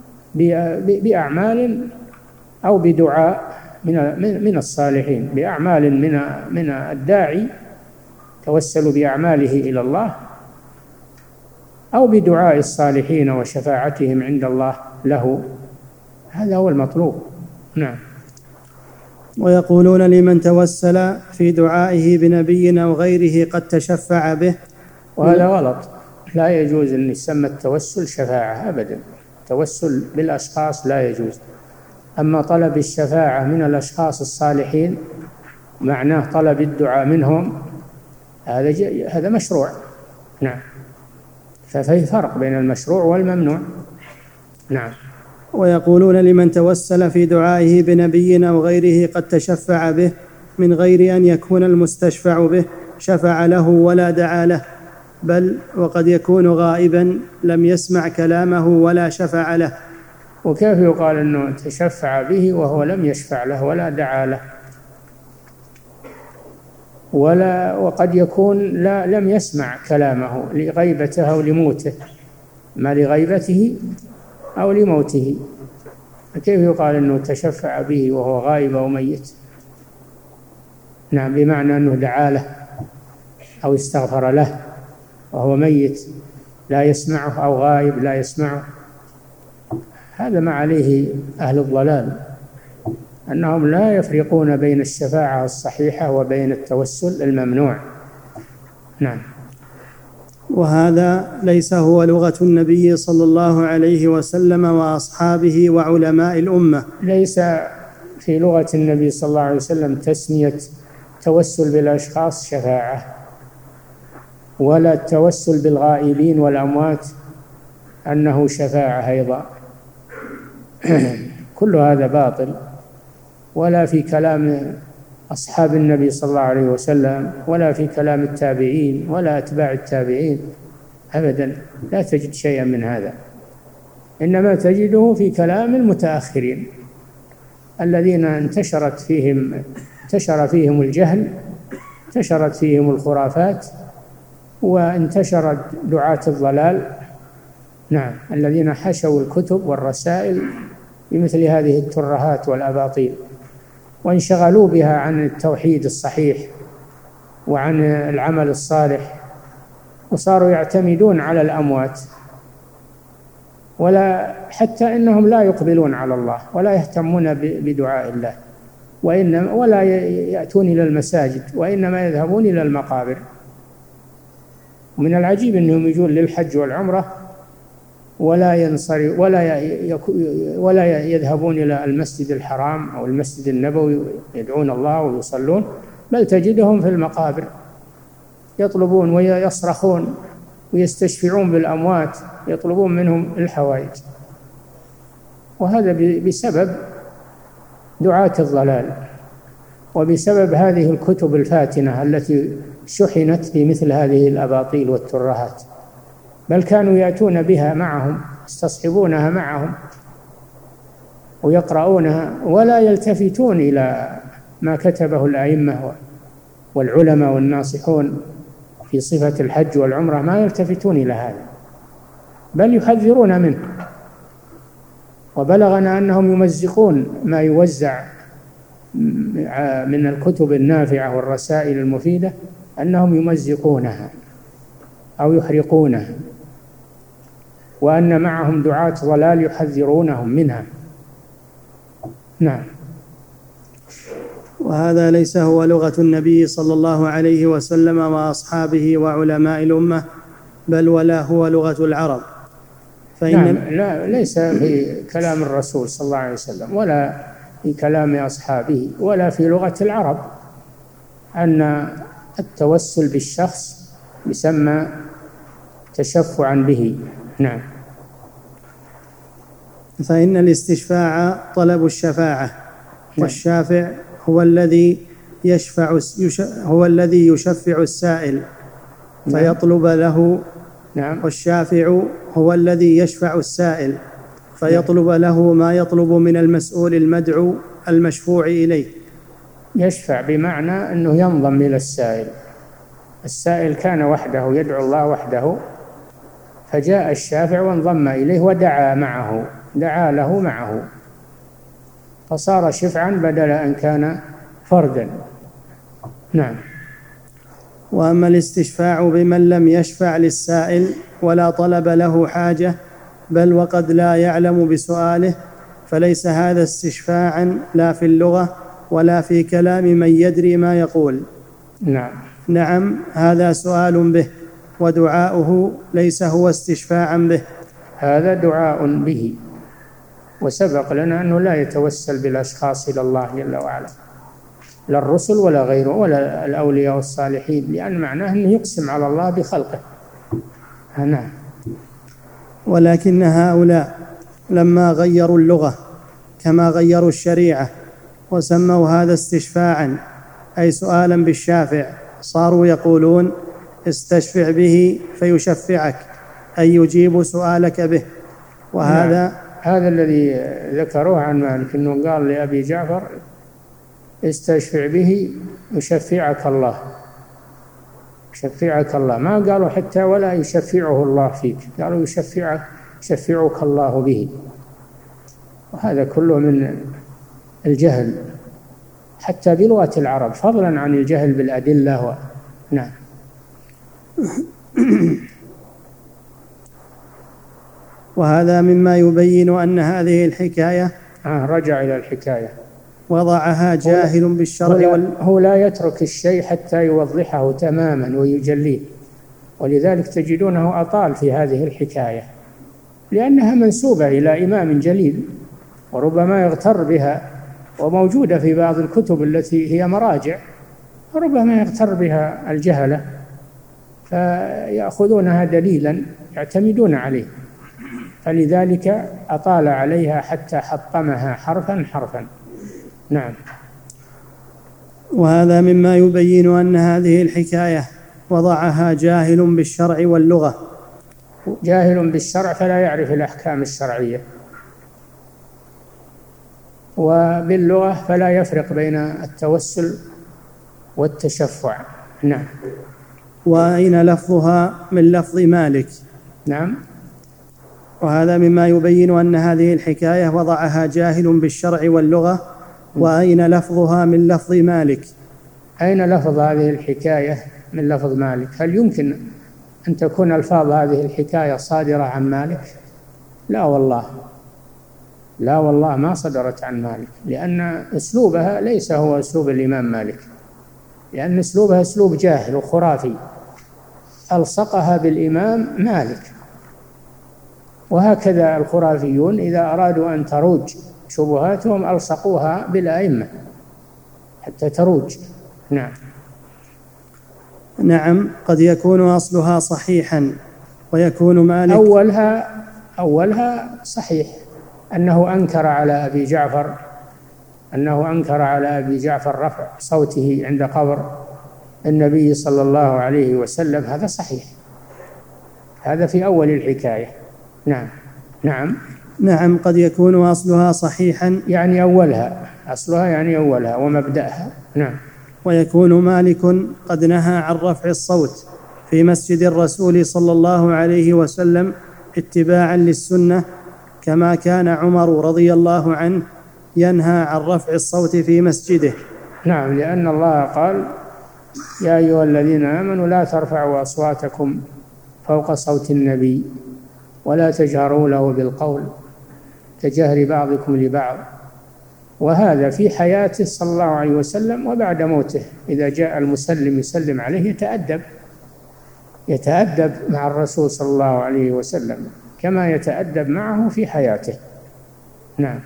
بأعمال أو بدعاء من من الصالحين، بأعمال من من الداعي توسل بأعماله إلى الله، أو بدعاء الصالحين وشفاعتهم عند الله له، هذا هو المطلوب. نعم. ويقولون لمن توسل في دعائه بنبي أو غيره قد تشفع به، وهذا غلط. لا يجوز أن يسمى التوسل شفاعة أبدا. التوسل بالأشخاص لا يجوز. أما طلب الشفاعة من الأشخاص الصالحين معناه طلب الدعاء منهم، هذا هذا مشروع. نعم. ففي فرق بين المشروع والممنوع. نعم. ويقولون لمن توسل في دعائه بنبي أو غيره قد تشفع به من غير أن يكون المستشفع به شفع له ولا دعا له، بل وقد يكون غائبا لم يسمع كلامه ولا شفع له. وكيف يقال أنه تشفع به وهو لم يشفع له ولا دعا له؟ ولا وقد يكون لا لم يسمع كلامه لغيبته أو لموته، ما لغيبته أو لموته، كيف يقال أنه تشفع به وهو غائب أو ميت؟ نعم، بمعنى أنه دعا له أو استغفر له وهو ميت لا يسمعه أو غائب لا يسمعه. هذا ما عليه أهل الضلال، أنهم لا يفرقون بين الشفاعة الصحيحة وبين التوسل الممنوع. نعم. وهذا ليس هو لغة النبي صلى الله عليه وسلم وأصحابه وعلماء الأمة. ليس في لغة النبي صلى الله عليه وسلم تسمية توسل بالأشخاص شفاعة، ولا التوسل بالغائبين والأموات أنه شفاعة أيضا. كل هذا باطل، ولا في كلام أصحاب النبي صلى الله عليه وسلم، ولا في كلام التابعين ولا أتباع التابعين أبدا، لا تجد شيئا من هذا. إنما تجده في كلام المتأخرين الذين انتشرت فيهم انتشر فيهم الجهل، انتشرت فيهم الخرافات، وانتشرت دعاة الضلال. نعم، الذين حشوا الكتب والرسائل بمثل هذه الترهات والأباطيل، وانشغلوا بها عن التوحيد الصحيح وعن العمل الصالح، وصاروا يعتمدون على الأموات، ولا حتى إنهم لا يقبلون على الله ولا يهتمون بدعاء الله، وإنما ولا يأتون إلى المساجد، وإنما يذهبون إلى المقابر. ومن العجيب أنهم يجون للحج والعمرة ولا ينصرف ولا ولا يذهبون إلى المسجد الحرام أو المسجد النبوي يدعون الله ويصلون، بل تجدهم في المقابر يطلبون ويصرخون ويستشفعون بالأموات، يطلبون منهم الحوائج. وهذا بسبب دعاة الضلال، وبسبب هذه الكتب الفاتنة التي شحنت بمثل هذه الأباطيل والترهات، بل كانوا يأتون بها معهم، يستصحبونها معهم ويقرؤونها ولا يلتفتون إلى ما كتبه الأئمة والعلماء والناصحون في صفة الحج والعمرة، ما يلتفتون إلى هذا بل يحذرون منه. وبلغنا أنهم يمزقون ما يوزع من الكتب النافعة والرسائل المفيدة، أنهم يمزقونها أو يحرقونها، وأن معهم دعاة ضلال يحذرونهم منها. نعم. وهذا ليس هو لغة النبي صلى الله عليه وسلم وأصحابه وعلماء الأمة، بل ولا هو لغة العرب. فإن نعم، لا ليس في كلام الرسول صلى الله عليه وسلم ولا في كلام أصحابه ولا في لغة العرب أن التوسل بالشخص يسمى تشفعا به. نعم. فإن الاستشفاع طلب الشفاعة، والشافع هو الذي يشفع هو الذي يشفع السائل فيطلب له. نعم. والشافع هو الذي يشفع السائل فيطلب له ما يطلب من المسؤول المدعو المشفوع إليه. يشفع بمعنى أنه ينضم إلى السائل. السائل كان وحده يدعو الله وحده، فجاء الشافع وانضم إليه ودعا معه، دعا له معه، فصار شفعا بدل أن كان فردا. نعم. وأما الاستشفاع بمن لم يشفع للسائل ولا طلب له حاجة بل وقد لا يعلم بسؤاله، فليس هذا استشفاعا لا في اللغة ولا في كلام من يدري ما يقول. نعم. نعم، هذا سؤال به، ودعاؤه ليس هو استشفاعا به. هذا دعاء به، وسبق لنا أنه لا يتوسل بالأشخاص إلى الله جل وعلا، لا الرسل ولا غيره ولا الأولياء والصالحين، لأن معناه أنه يقسم على الله بخلقه. نعم. ولكن هؤلاء لما غيروا اللغة كما غيروا الشريعة وسموا هذا استشفاعا أي سؤالا بالشافع، صاروا يقولون استشفع به فيشفعك، أي يجيب سؤالك به. وهذا نعم. هذا الذي ذكروه عن مالك أنه قال لأبي جعفر استشفع به يشفعك الله، يشفعك الله، ما قالوا حتى ولا يشفعه الله فيك، قالوا يشفعك يشفعك الله به. وهذا كله من الجهل حتى بلغة العرب، فضلا عن الجهل بالأدلة. و... نعم. وهذا مما يبين أن هذه الحكاية آه رجع إلى الحكاية وضعها جاهل بالشرع. وال... هو لا يترك الشيء حتى يوضحه تماما ويجليه، ولذلك تجدونه أطال في هذه الحكاية لأنها منسوبة إلى إمام جليل، وربما يغتر بها، وموجودة في بعض الكتب التي هي مراجع، ربما يغتر بها الجهلة فيأخذونها دليلا يعتمدون عليه، فلذلك أطال عليها حتى حطمها حرفا حرفا. نعم. وهذا مما يبين أن هذه الحكاية وضعها جاهل بالشرع واللغة. جاهل بالشرع فلا يعرف الأحكام الشرعية، وباللغة فلا يفرق بين التوسل والتشفع. نعم. وأين لفظها من لفظ مالك. نعم. وهذا مما يبين أن هذه الحكاية وضعها جاهل بالشرع واللغة. وأين لفظها من لفظ مالك. أين لفظ هذه الحكاية من لفظ مالك؟ هل يمكن أن تكون ألفاظ هذه الحكاية صادرة عن مالك؟ لا والله، لا والله ما صدرت عن مالك، لأن أسلوبها ليس هو أسلوب الإمام مالك، لأن أسلوبها أسلوب جاهل وخرافي، ألصقها بالإمام مالك. وهكذا الخرافيون إذا أرادوا أن تروج شبهاتهم ألصقوها بالأئمة حتى تروج. نعم. نعم، قد يكون أصلها صحيحا ويكون مالك أولها أولها صحيح أنه أنكر على أبي جعفر أنه أنكر على أبي جعفر رفع صوته عند قبر النبي صلى الله عليه وسلم، هذا صحيح، هذا في أول الحكاية. نعم. نعم. نعم، قد يكون أصلها صحيحا، يعني أولها، أصلها يعني أولها ومبدأها. نعم. ويكون مالك قد نهى عن رفع الصوت في مسجد الرسول صلى الله عليه وسلم اتباعا للسنة، كما كان عمر رضي الله عنه ينهى عن رفع الصوت في مسجده. نعم، لأن الله قال: يا أيها الذين آمنوا لا ترفعوا أصواتكم فوق صوت النبي ولا تجهروا له بالقول كجهر بعضكم لبعض. وهذا في حياته صلى الله عليه وسلم وبعد موته، إذا جاء المسلم يسلم عليه يتأدب يتأدب مع الرسول صلى الله عليه وسلم كما يتأدب معه في حياته. نعم.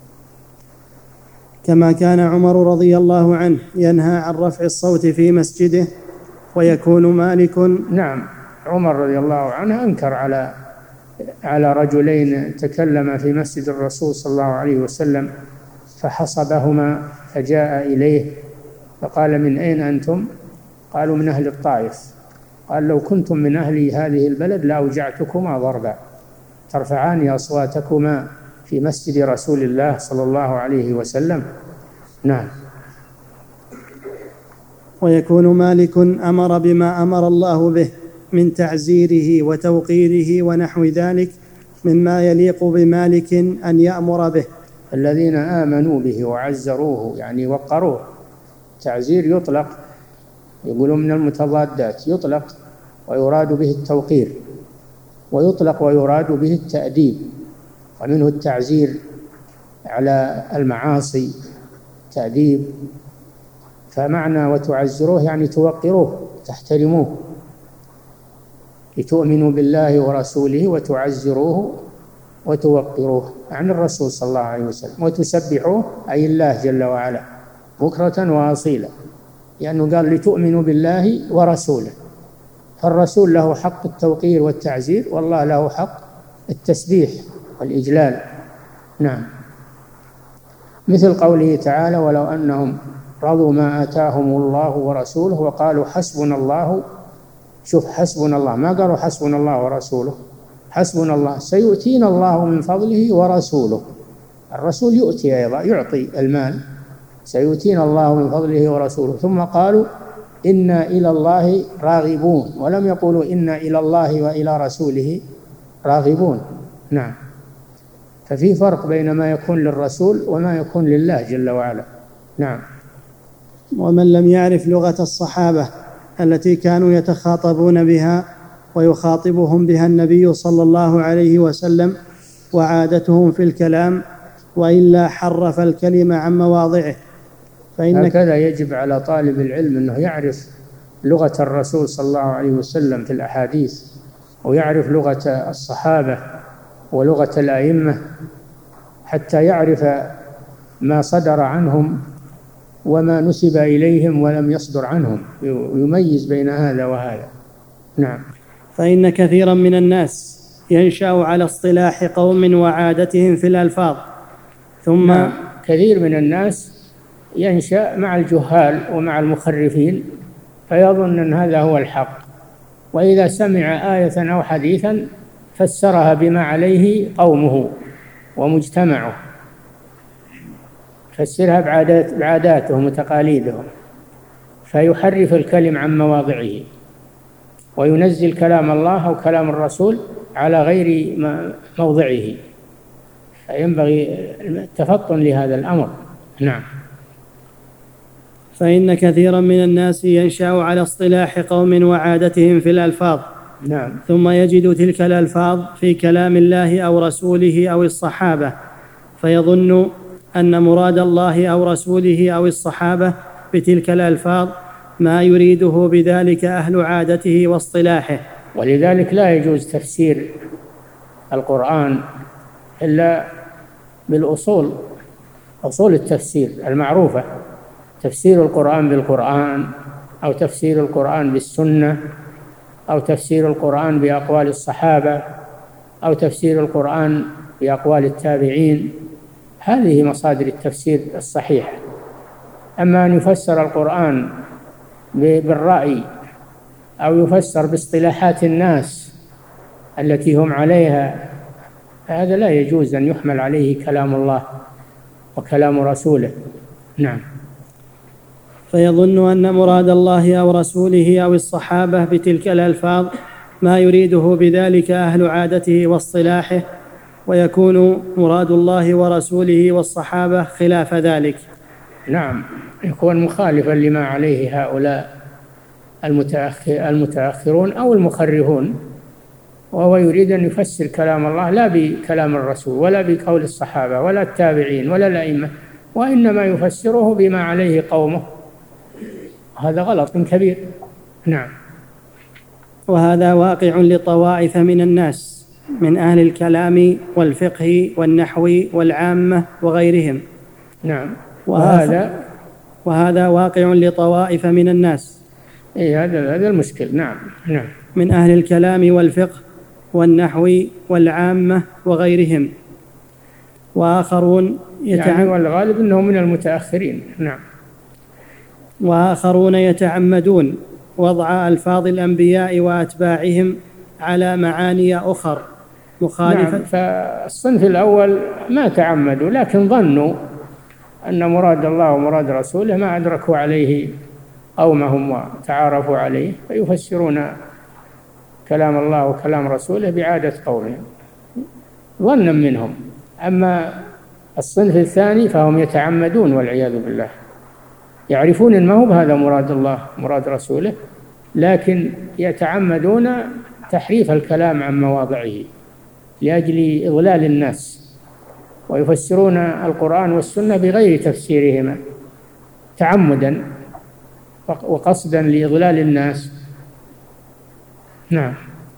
كما كان عمر رضي الله عنه ينهى عن رفع الصوت في مسجده. ويكون مالك نعم، عمر رضي الله عنه أنكر على على رجلين تكلما في مسجد الرسول صلى الله عليه وسلم فحصبهما، فجاء إليه فقال: من أين أنتم؟ قالوا: من أهل الطائف. قال: لو كنتم من أهل هذه البلد لأوجعتكما ضربا، ترفعان أصواتكما في مسجد رسول الله صلى الله عليه وسلم. نعم. ويكون مالك أمر بما أمر الله به من تعزيره وتوقيره ونحو ذلك مما يليق بمالك أن يأمر به. الذين آمنوا به وعزروه يعني وقروه. تعزير يطلق، يقولون من المتضادات، يطلق ويراد به التوقير، ويطلق ويراد به التأديب، ومنه التعزير على المعاصي تأديب. فمعنى وتعزروه يعني توقروه تحترموه، لتؤمنوا بالله ورسوله وتعزروه وتوقروه عن الرسول صلى الله عليه وسلم، وتسبحوه أي الله جل وعلا بكرة وأصيلا، لأنه يعني قال لتؤمنوا بالله ورسوله، فالرسول له حق التوقير والتعزير، والله له حق التسبيح والإجلال. نعم. مثل قوله تعالى: ولو أنهم رضوا ما آتاهم الله ورسوله وقالوا حسبنا الله. شوف، حسبنا الله، ما قالوا حسبنا الله ورسوله، حسبنا الله، سيؤتينا الله من فضله ورسوله. الرسول يؤتي أيضا، يعطي المال، سيؤتينا الله من فضله ورسوله. ثم قالوا إنا إلى الله راغبون، ولم يقولوا إنا إلى الله وإلى رسوله راغبون. نعم. ففي فرق بين ما يكون للرسول وما يكون لله جل وعلا. نعم. ومن لم يعرف لغة الصحابة التي كانوا يتخاطبون بها ويخاطبهم بها النبي صلى الله عليه وسلم وعادتهم في الكلام، وإلا حرف الكلمة عن مواضعه. هكذا يجب على طالب العلم أنه يعرف لغة الرسول صلى الله عليه وسلم في الأحاديث، ويعرف لغة الصحابة ولغة الأئمة، حتى يعرف ما صدر عنهم وما نسب إليهم ولم يصدر عنهم، يميز بين هذا وهذا. نعم. فإن كثيرا من الناس ينشأ على اصطلاح قوم وعادتهم في الألفاظ، ثم نعم. كثير من الناس ينشأ مع الجهال ومع المخرفين، فيظن أن هذا هو الحق، وإذا سمع آية أو حديثا فسرها بما عليه قومه ومجتمعه، فسرها بعادات بعاداتهم وتقاليدهم، فيحرف الكلم عن مواضعه وينزل كلام الله أو كلام الرسول على غير موضعه، فينبغي التفطن لهذا الأمر. نعم. فإن كثيرا من الناس ينشأ على اصطلاح قوم وعادتهم في الألفاظ، نعم. ثم يجد تلك الألفاظ في كلام الله أو رسوله أو الصحابة، فيظن أن مراد الله أو رسوله أو الصحابة بتلك الألفاظ ما يريده بذلك أهل عادته واصطلاحه. ولذلك لا يجوز تفسير القرآن إلا بالأصول، أصول التفسير المعروفة، تفسير القرآن بالقرآن، أو تفسير القرآن بالسنة، أو تفسير القرآن بأقوال الصحابة، أو تفسير القرآن بأقوال التابعين. هذه مصادر التفسير الصحيح. أما أن يفسر القرآن بالرأي أو يفسر باصطلاحات الناس التي هم عليها، هذا لا يجوز أن يحمل عليه كلام الله وكلام رسوله. نعم. فيظن أن مراد الله أو رسوله أو الصحابة بتلك الألفاظ ما يريده بذلك أهل عادته واصطلاحه، ويكون مراد الله ورسوله والصحابة خلاف ذلك. نعم، يكون مخالفا لما عليه هؤلاء المتأخر المتأخرون أو المخرفون، وهو يريد أن يفسر كلام الله لا بكلام الرسول ولا بقول الصحابة ولا التابعين ولا الأئمة، وإنما يفسره بما عليه قومه. هذا غلط كبير. نعم. وهذا واقع لطوائف من الناس من أهل الكلام والفقه والنحو والعامة وغيرهم. نعم. وهذا وهذا واقع لطوائف من الناس. إيه، هذا هذا المشكل. نعم. نعم. من أهل الكلام والفقه والنحو والعامة وغيرهم. وآخرون يتعم... يعني والغالب أنهم من المتأخرين. نعم. وآخرون يتعمدون وضع ألفاظ الأنبياء وأتباعهم على معاني أخر مخالفة. نعم. فالصنف الأول ما تعمدوا، لكن ظنوا أن مراد الله ومراد رسوله ما أدركوا عليه قومهم وتعارفوا عليه، فيفسرون كلام الله وكلام رسوله بعادة قومهم ظنا منهم. أما الصنف الثاني فهم يتعمدون والعياذ بالله، يعرفون أن ما هو هذا مراد الله مراد رسوله، لكن يتعمدون تحريف الكلام عن مواضعه لأجل إضلال الناس، ويفسرون القرآن والسنة بغير تفسيرهما تعمدا وقصدا لإضلال الناس. نعم.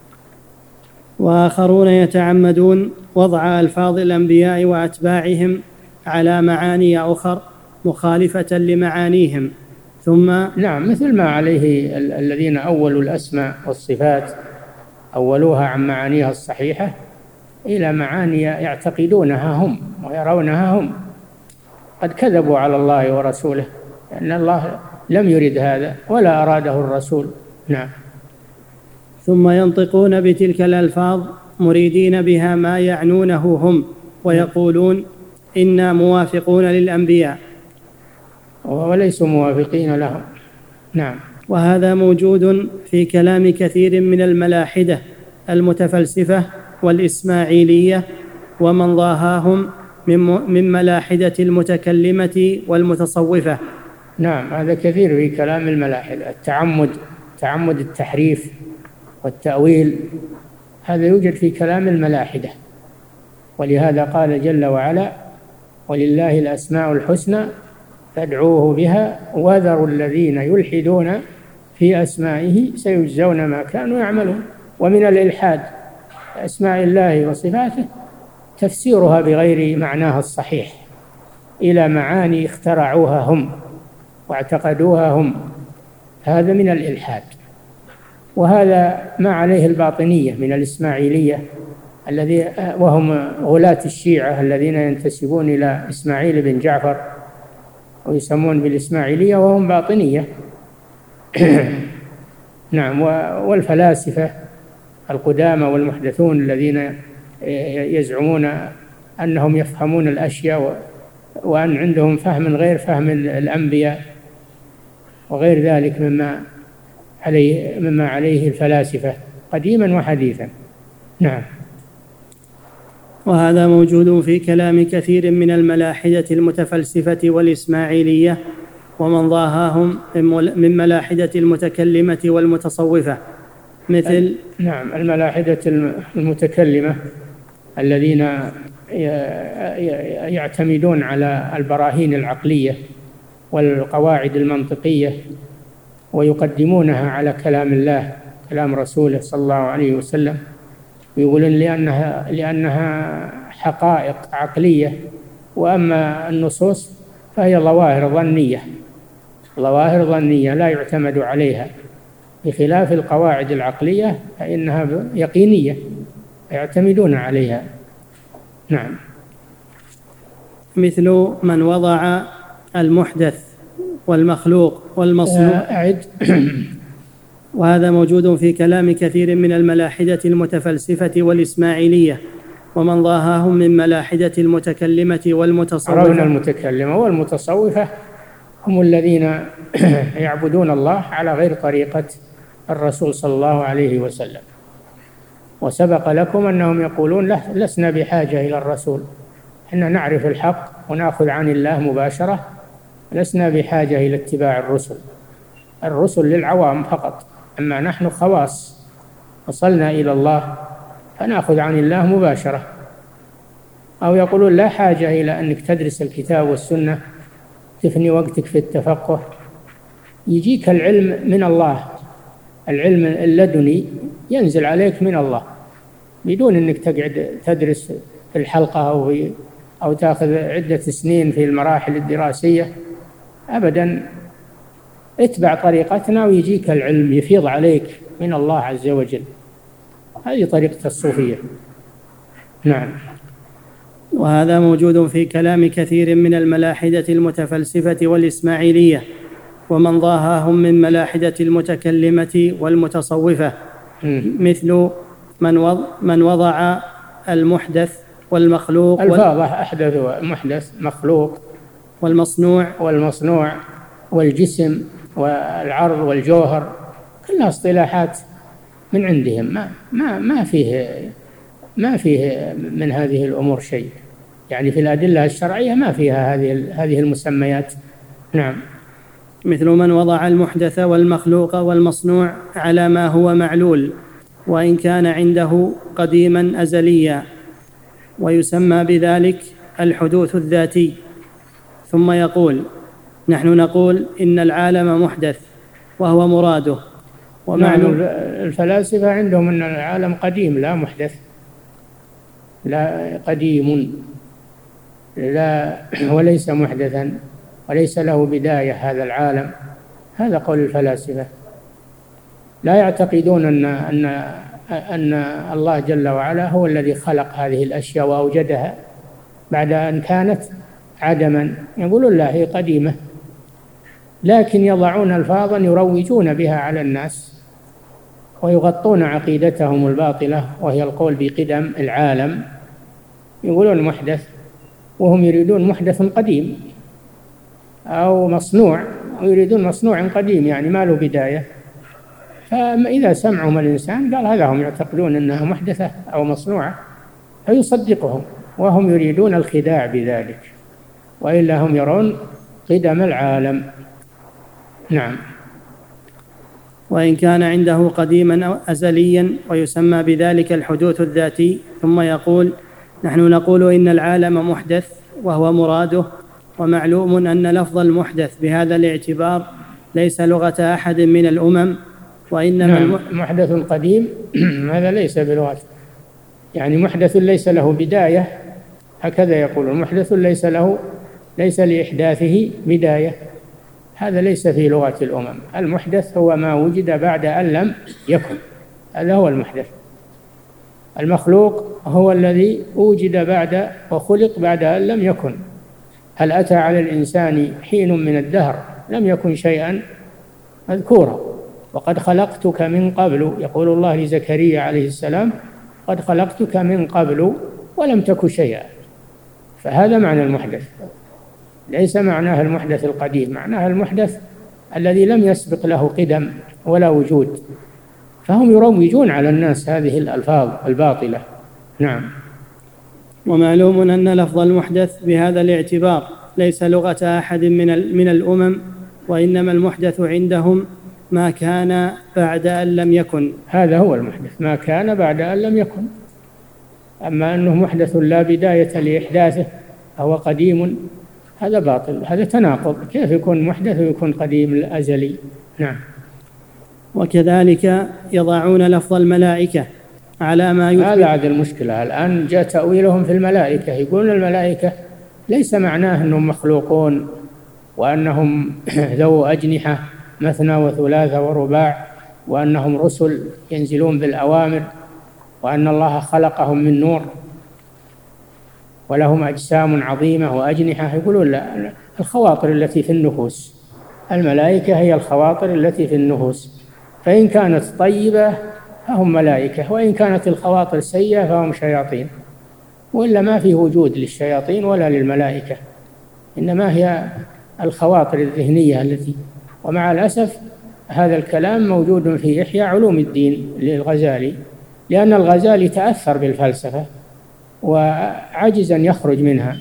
وآخرون يتعمدون وضع ألفاظ الأنبياء وأتباعهم على معاني أخر مخالفة لمعانيهم، ثم نعم، مثل ما عليه الذين أولوا الأسماء والصفات، أولوها عن معانيها الصحيحة إلى معاني يعتقدونها هم ويرونها هم. قد كذبوا على الله ورسوله، لأن الله لم يرد هذا ولا أراده الرسول. نعم. ثم ينطقون بتلك الألفاظ مريدين بها ما يعنونه هم، ويقولون إنا موافقون للأنبياء وليسوا موافقين لهم. نعم. وهذا موجود في كلام كثير من الملاحدة المتفلسفة والإسماعيلية ومن ضاهاهم من ملاحدة المتكلمة والمتصوفة. نعم، هذا كثير في كلام الملاحدة، التعمد تعمد التحريف والتأويل، هذا يوجد في كلام الملاحدة. ولهذا قال جل وعلا: ولله الأسماء الحسنى فادعوه بها وذروا الذين يلحدون في أسمائه سيجزون ما كانوا يعملون. ومن الإلحاد أسماء الله وصفاته تفسيرها بغير معناها الصحيح إلى معاني اخترعوها هم واعتقدوها هم، هذا من الإلحاد. وهذا ما عليه الباطنية من الإسماعيلية الذي وهم غلاة الشيعة الذين ينتسبون إلى إسماعيل بن جعفر ويسمون بالإسماعيلية وهم باطنية. نعم. والفلاسفة القدامى والمحدثون الذين يزعمون أنهم يفهمون الأشياء وأن عندهم فهم غير فهم الأنبياء وغير ذلك مما عليه مما عليه الفلاسفة قديما وحديثا. نعم. وهذا موجود في كلام كثير من الملاحدة المتفلسفة والإسماعيلية ومن ضاهاهم من ملاحدة المتكلمة والمتصوفة، مثل نعم الملاحدة المتكلمة الذين يعتمدون على البراهين العقلية والقواعد المنطقية ويقدمونها على كلام الله كلام رسوله صلى الله عليه وسلم، يقولون لأنها لأنها حقائق عقلية، وأما النصوص فهي ظواهر ظنية ظواهر ظنية لا يعتمد عليها، بخلاف القواعد العقلية فإنها يقينية يعتمدون عليها. نعم. مثل من وضع المحدث والمخلوق والمصنوع. أعد. وهذا موجود في كلام كثير من الملاحدة المتفلسفة والإسماعيلية، ومن ضاهاهم من ملاحدة المتكلمة والمتصوفة. عرفنا المتكلمة والمتصوفة هم الذين يعبدون الله على غير طريقة الرسول صلى الله عليه وسلم، وسبق لكم أنهم يقولون لسنا بحاجة إلى الرسول، إحنا نعرف الحق ونأخذ عن الله مباشرة، لسنا بحاجة إلى اتباع الرسل، الرسل للعوام فقط، أما نحن خواص وصلنا إلى الله فنأخذ عن الله مباشرة. أو يقولون لا حاجة إلى أنك تدرس الكتاب والسنة تفني وقتك في التفقه، يجيك العلم من الله، العلم اللدني ينزل عليك من الله بدون أنك تقعد تدرس في الحلقة أو, أو تأخذ عدة سنين في المراحل الدراسية أبدا. اتبع طريقتنا ويجيك العلم يفيض عليك من الله عز وجل، هذه طريقة الصوفية. نعم. وهذا موجود في كلام كثير من الملاحدة المتفلسفة والإسماعيلية، ومن ضاهاهم من ملاحدة المتكلمة والمتصوفة، مثل من وضع, من وضع المحدث والمخلوق. الفاظة أحدث محدث مخلوق والمصنوع والمصنوع والجسم والعرض والجوهر، كلها اصطلاحات من عندهم، ما ما ما فيه ما فيه من هذه الأمور شيء، يعني في الأدلة الشرعية ما فيها هذه هذه المسميات. نعم. مثل من وضع المحدث والمخلوق والمصنوع على ما هو معلول، وإن كان عنده قديما أزليا، ويسمى بذلك الحدوث الذاتي، ثم يقول نحن نقول إن العالم محدث وهو مراده ومعلوم. الفلاسفة عندهم أن العالم قديم لا محدث، لا قديم لا وليس محدثا وليس له بداية هذا العالم، هذا قول الفلاسفة. لا يعتقدون أن أن أن الله جل وعلا هو الذي خلق هذه الأشياء وأوجدها بعد أن كانت عدما، يقولون لا هي قديمة، لكن يضعون ألفاظا يروجون بها على الناس ويغطون عقيدتهم الباطلة وهي القول بقدم العالم، يقولون محدث وهم يريدون محدث قديم، أو مصنوع ويريدون مصنوع قديم يعني ما له بداية. فإذا سمعهم الإنسان قال هذا هم يعتقدون أنها محدثة أو مصنوعة فيصدقهم، وهم يريدون الخداع بذلك، وإلا هم يرون قدم العالم. نعم. وإن كان عنده قديما أو أزليا، ويسمى بذلك الحدوث الذاتي، ثم يقول نحن نقول إن العالم محدث وهو مراده، ومعلوم أن لفظ المحدث بهذا الاعتبار ليس لغة أحد من الأمم، وإنما نعم. محدث قديم هذا ليس بلغة، يعني محدث ليس له بداية، هكذا يقول المحدث ليس له ليس لإحداثه بداية، هذا ليس في لغة الأمم. المحدث هو ما وجد بعد أن لم يكن، هذا هو المحدث. المخلوق هو الذي وجد بعد وخلق بعد أن لم يكن. هل أتى على الإنسان حين من الدهر لم يكن شيئا مذكورا، وقد خلقتك من قبل، يقول الله لزكريا عليه السلام قد خلقتك من قبل ولم تك شيئا، فهذا معنى المحدث، ليس معناه المحدث القديم، معناه المحدث الذي لم يسبق له قدم ولا وجود، فهم يروجون على الناس هذه الألفاظ الباطلة. نعم. ومعلوم أن لفظ المحدث بهذا الاعتبار ليس لغة أحد من من الأمم، وإنما المحدث عندهم ما كان بعد أن لم يكن، هذا هو المحدث ما كان بعد أن لم يكن. أما أنه محدث لا بداية لإحداثه هو قديم، هذا باطل، هذا تناقض، كيف يكون محدث ويكون قديم الأزلي؟ نعم. وكذلك يضعون لفظ الملائكة على ما يثبت. هذا عاد المشكلة الآن جاء تأويلهم في الملائكة، يقولون الملائكة ليس معناه أنهم مخلوقون وأنهم ذو أجنحة مثنى وثلاث ورباع، وأنهم رسل ينزلون بالأوامر، وأن الله خلقهم من نور ولهم أجسام عظيمة وأجنحة. يقولون لا، الخواطر التي في النفوس، الملائكة هي الخواطر التي في النفوس، فإن كانت طيبة فهم ملائكة، وإن كانت الخواطر سيئة فهم شياطين، وإلا ما في وجود للشياطين ولا للملائكة، إنما هي الخواطر الذهنية التي. ومع الأسف هذا الكلام موجود في إحياء علوم الدين للغزالي، لأن الغزالي تأثر بالفلسفة وعجز أن يخرج منها،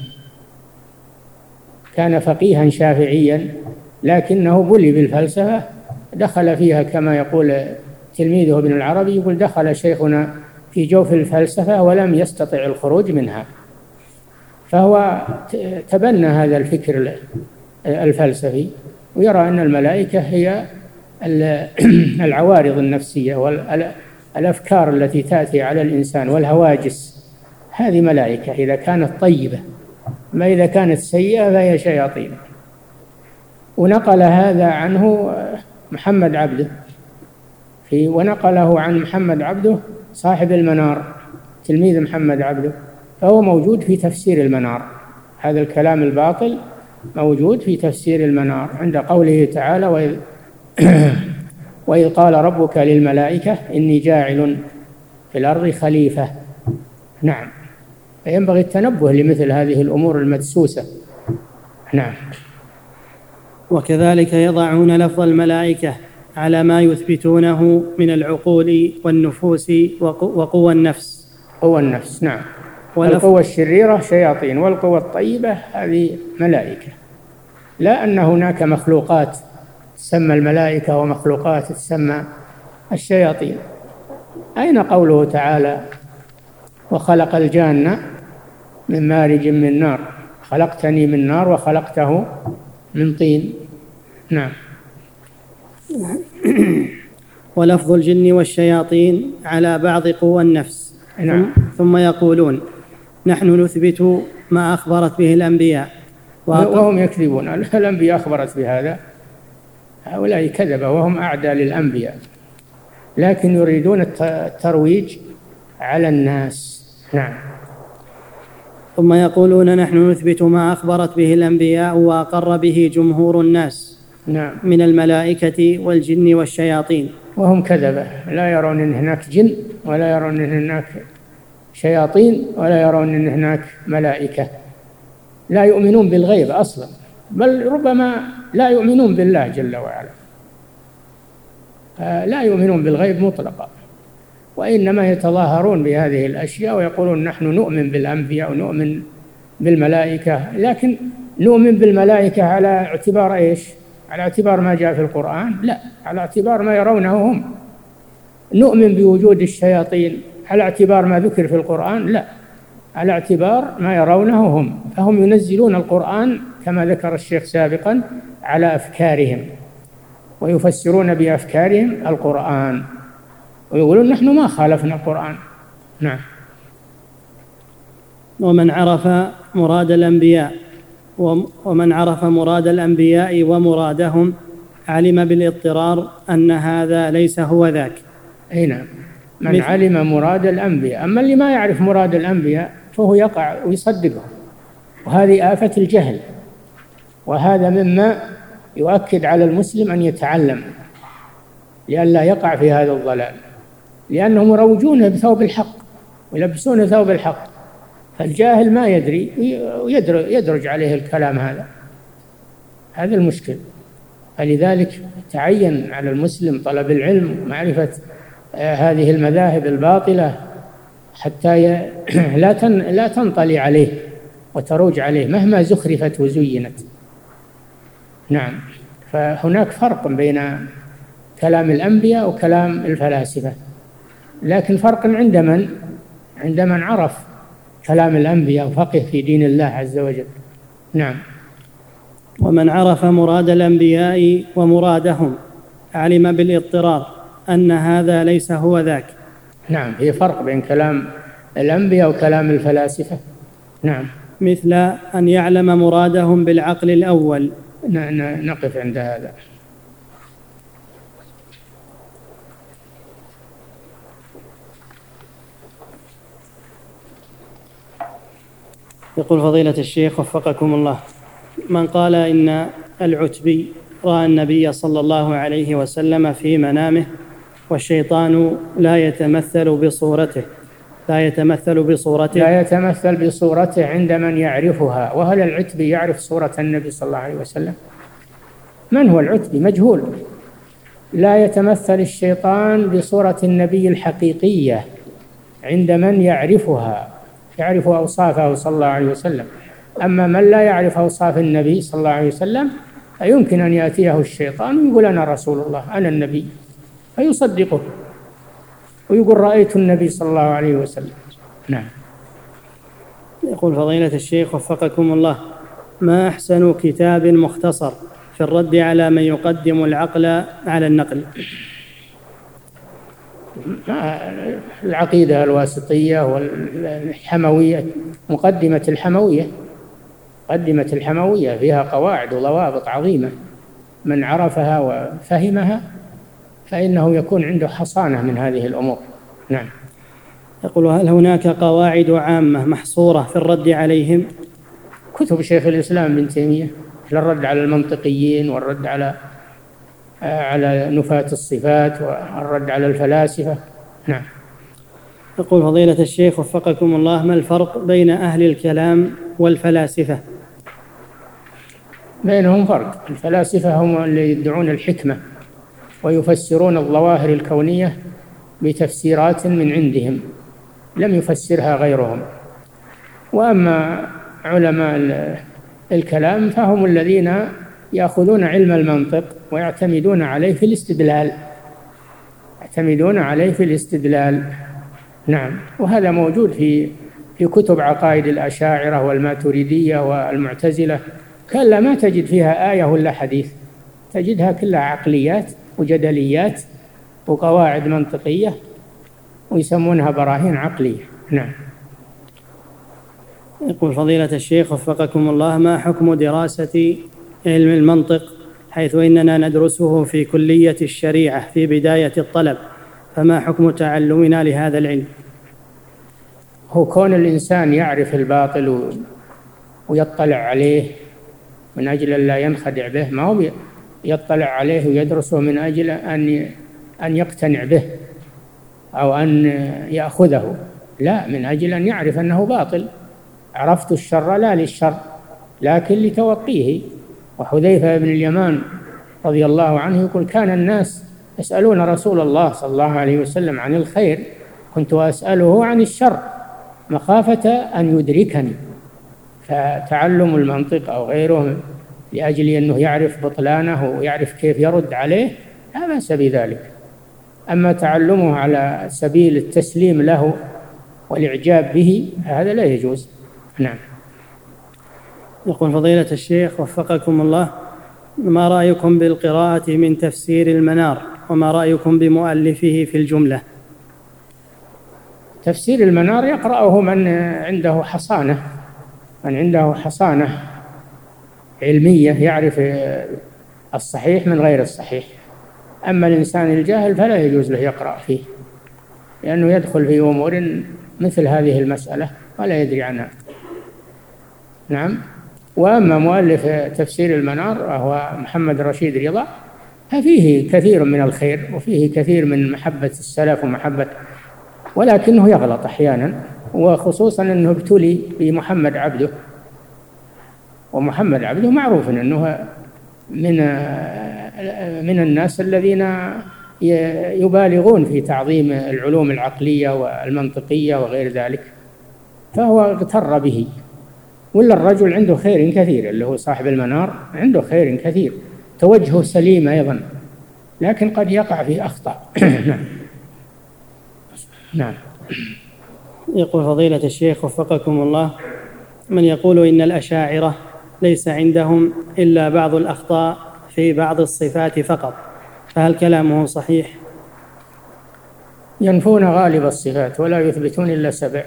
كان فقيها شافعيا لكنه بلي بالفلسفة، دخل فيها كما يقول تلميذه ابن العربي، يقول دخل شيخنا في جوف الفلسفة ولم يستطع الخروج منها، فهو تبنى هذا الفكر الفلسفي، ويرى أن الملائكة هي العوارض النفسية والأفكار التي تأتي على الإنسان والهواجس، هذه ملائكة إذا كانت طيبة، ما إذا كانت سيئة فهي شياطين. ونقل هذا عنه محمد عبده في ونقله عن محمد عبده صاحب المنار تلميذ محمد عبده، فهو موجود في تفسير المنار، هذا الكلام الباطل موجود في تفسير المنار عند قوله تعالى: وإذ, وإذ قال ربك للملائكة إني جاعل في الأرض خليفة. نعم، فينبغي التنبه لمثل هذه الأمور المدسوسة. نعم. وكذلك يضعون لفظ الملائكة على ما يثبتونه من العقول والنفوس وقوى النفس. قوى النفس، نعم. والقوى الشريرة شياطين، والقوى الطيبة هذه ملائكة. لا أن هناك مخلوقات تسمى الملائكة ومخلوقات تسمى الشياطين. أين قوله تعالى: وخلق الجان من مارج من نار، خلقتني من نار وخلقته من طين. نعم. ولفظ الجن والشياطين على بعض قوى النفس. نعم. ثم يقولون نحن نثبت ما أخبرت به الأنبياء، وهم يكذبون. الأنبياء أخبرت بهذا، هؤلاء كذبة وهم أعداء للأنبياء، لكن يريدون الترويج على الناس. نعم. ثم يقولون نحن نثبت ما أخبرت به الأنبياء وأقر به جمهور الناس. نعم. من الملائكة والجن والشياطين، وهم كذبة، لا يرون أن هناك جن، ولا يرون أن هناك شياطين، ولا يرون أن هناك ملائكة، لا يؤمنون بالغيب أصلا، بل ربما لا يؤمنون بالله جل وعلا، لا يؤمنون بالغيب مطلقا، وإنما يتظاهرون بهذه الأشياء ويقولون نحن نؤمن بالأنبياء ونؤمن بالملائكة، لكن نؤمن بالملائكة على اعتبار إيش؟ على اعتبار ما جاء في القرآن؟ لا، على اعتبار ما يرونه هم. نؤمن بوجود الشياطين على اعتبار ما ذكر في القرآن؟ لا، على اعتبار ما يرونه هم، فهم ينزلون القرآن كما ذكر الشيخ سابقا على أفكارهم، ويفسرون بأفكارهم القرآن، ويقولون نحن ما خالفنا القرآن. نعم. ومن عرف مراد الأنبياء ومن عرف مراد الأنبياء ومرادهم علم بالاضطرار أن هذا ليس هو ذاك. أي نعم، من علم مراد الأنبياء. أما اللي ما يعرف مراد الأنبياء فهو يقع ويصدقه، وهذه آفة الجهل، وهذا مما يؤكد على المسلم أن يتعلم لئلا يقع في هذا الضلال، لأنهم مروجون بثوب الحق ويلبسون ثوب الحق، فالجاهل ما يدري ويدرج عليه الكلام هذا، هذا المشكل. فلذلك تعين على المسلم طلب العلم ومعرفة هذه المذاهب الباطلة حتى لا لا تنطلي عليه وتروج عليه مهما زخرفت وزينت. نعم. فهناك فرق بين كلام الأنبياء وكلام الفلاسفة، لكن فرق عند من عند من عرف كلام الأنبياء وفقه في دين الله عز وجل. نعم. ومن عرف مراد الأنبياء ومرادهم علم بالاضطرار أن هذا ليس هو ذاك. نعم، في فرق بين كلام الأنبياء وكلام الفلاسفة. نعم. مثل أن يعلم مرادهم بالعقل الأول نقف عند هذا. يقول فضيلة الشيخ وفقكم الله: من قال إن العتبي رأى النبي صلى الله عليه وسلم في منامه والشيطان لا يتمثل بصورته لا يتمثل بصورته لا يتمثل بصورته عند من يعرفها. وهل العتبي يعرف صورة النبي صلى الله عليه وسلم؟ من هو العتبي؟ مجهول. لا يتمثل الشيطان بصورة النبي الحقيقية عند من يعرفها، يعرف أوصافه صلى الله عليه وسلم. أما من لا يعرف أوصاف النبي صلى الله عليه وسلم فيمكن أن يأتيه الشيطان ويقول أنا رسول الله، أنا النبي، فيصدقه ويقول رأيت النبي صلى الله عليه وسلم. نعم. يقول فضيلة الشيخ وفقكم الله: ما أحسن كتاب مختصر في الرد على من يقدم العقل على النقل؟ العقيدة الواسطية والحموية، مقدمة الحموية مقدمة الحموية فيها قواعد وضوابط عظيمة، من عرفها وفهمها فإنه يكون عنده حصانة من هذه الأمور. نعم. يقول: هل هناك قواعد عامة محصورة في الرد عليهم؟ كتب شيخ الإسلام ابن تيمية للرد على المنطقيين والرد على على نفاة الصفات والرد على الفلاسفة. نعم. يقول فضيلة الشيخ وفقكم الله: ما الفرق بين أهل الكلام والفلاسفة؟ بينهم فرق. الفلاسفة هم اللي يدعون الحكمة ويفسرون الظواهر الكونية بتفسيرات من عندهم لم يفسرها غيرهم. وأما علماء الكلام فهم الذين يأخذون علم المنطق ويعتمدون عليه في الاستدلال يعتمدون عليه في الاستدلال. نعم. وهذا موجود في في كتب عقائد الأشاعرة والماتريدية والمعتزلة، كلا ما تجد فيها آية ولا حديث، تجدها كلها عقليات وجدليات وقواعد منطقية ويسمونها براهين عقلية. نعم. يقول فضيلة الشيخ وفقكم الله: ما حكم دراسة علم المنطق حيث إننا ندرسه في كلية الشريعة في بداية الطلب، فما حكم تعلمنا لهذا العلم؟ هو كون الإنسان يعرف الباطل ويطلع عليه من أجل أن لا ينخدع به، ما هو يطلع عليه ويدرسه من أجل أن أن يقتنع به أو أن يأخذه، لا، من أجل أن يعرف أنه باطل. عرفت الشر لا للشر لكن لتوقيه. وحذيفة بن اليمان رضي الله عنه يقول: كان الناس يسألون رسول الله صلى الله عليه وسلم عن الخير، كنت أسأله عن الشر مخافة أن يدركني. فتعلم المنطق أو غيره لأجل أنه يعرف بطلانه ويعرف كيف يرد عليه لا بأس بذلك. أما تعلمه على سبيل التسليم له والإعجاب به هذا لا يجوز. نعم. يقول فضيلة الشيخ وفقكم الله: ما رأيكم بالقراءة من تفسير المنار، وما رأيكم بمؤلفه في الجملة؟ تفسير المنار يقرأه من عنده حصانة من عنده حصانة علمية يعرف الصحيح من غير الصحيح. أما الإنسان الجاهل فلا يجوز له يقرأ فيه، لأنه يدخل في أمور مثل هذه المسألة ولا يدري عنها. نعم. وأما مؤلف تفسير المنار وهو محمد رشيد رضا ففيه كثير من الخير وفيه كثير من محبة السلف ومحبة، ولكنه يغلط أحيانا، وخصوصا أنه ابتلي بمحمد عبده، ومحمد عبده معروف أنه من من الناس الذين يبالغون في تعظيم العلوم العقلية والمنطقية وغير ذلك، فهو اغتر به. ولا الرجل عنده خير كثير اللي هو صاحب المنار، عنده خير كثير، توجهه سليم أيضا، لكن قد يقع في أخطاء. نعم. يقول فضيلة الشيخ وفقكم الله: من يقول إن الأشاعرة ليس عندهم إلا بعض الأخطاء في بعض الصفات فقط، فهل كلامه صحيح؟ ينفون غالب الصفات ولا يثبتون إلا سبع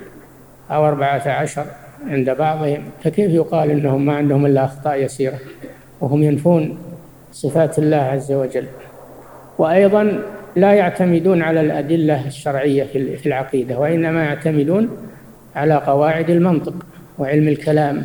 أو أربعة عشر عند بعضهم، فكيف يقال إنهم ما عندهم إلا أخطاء يسيرة؟ وهم ينفون صفات الله عز وجل. وأيضا لا يعتمدون على الأدلة الشرعية في العقيدة، وإنما يعتمدون على قواعد المنطق وعلم الكلام،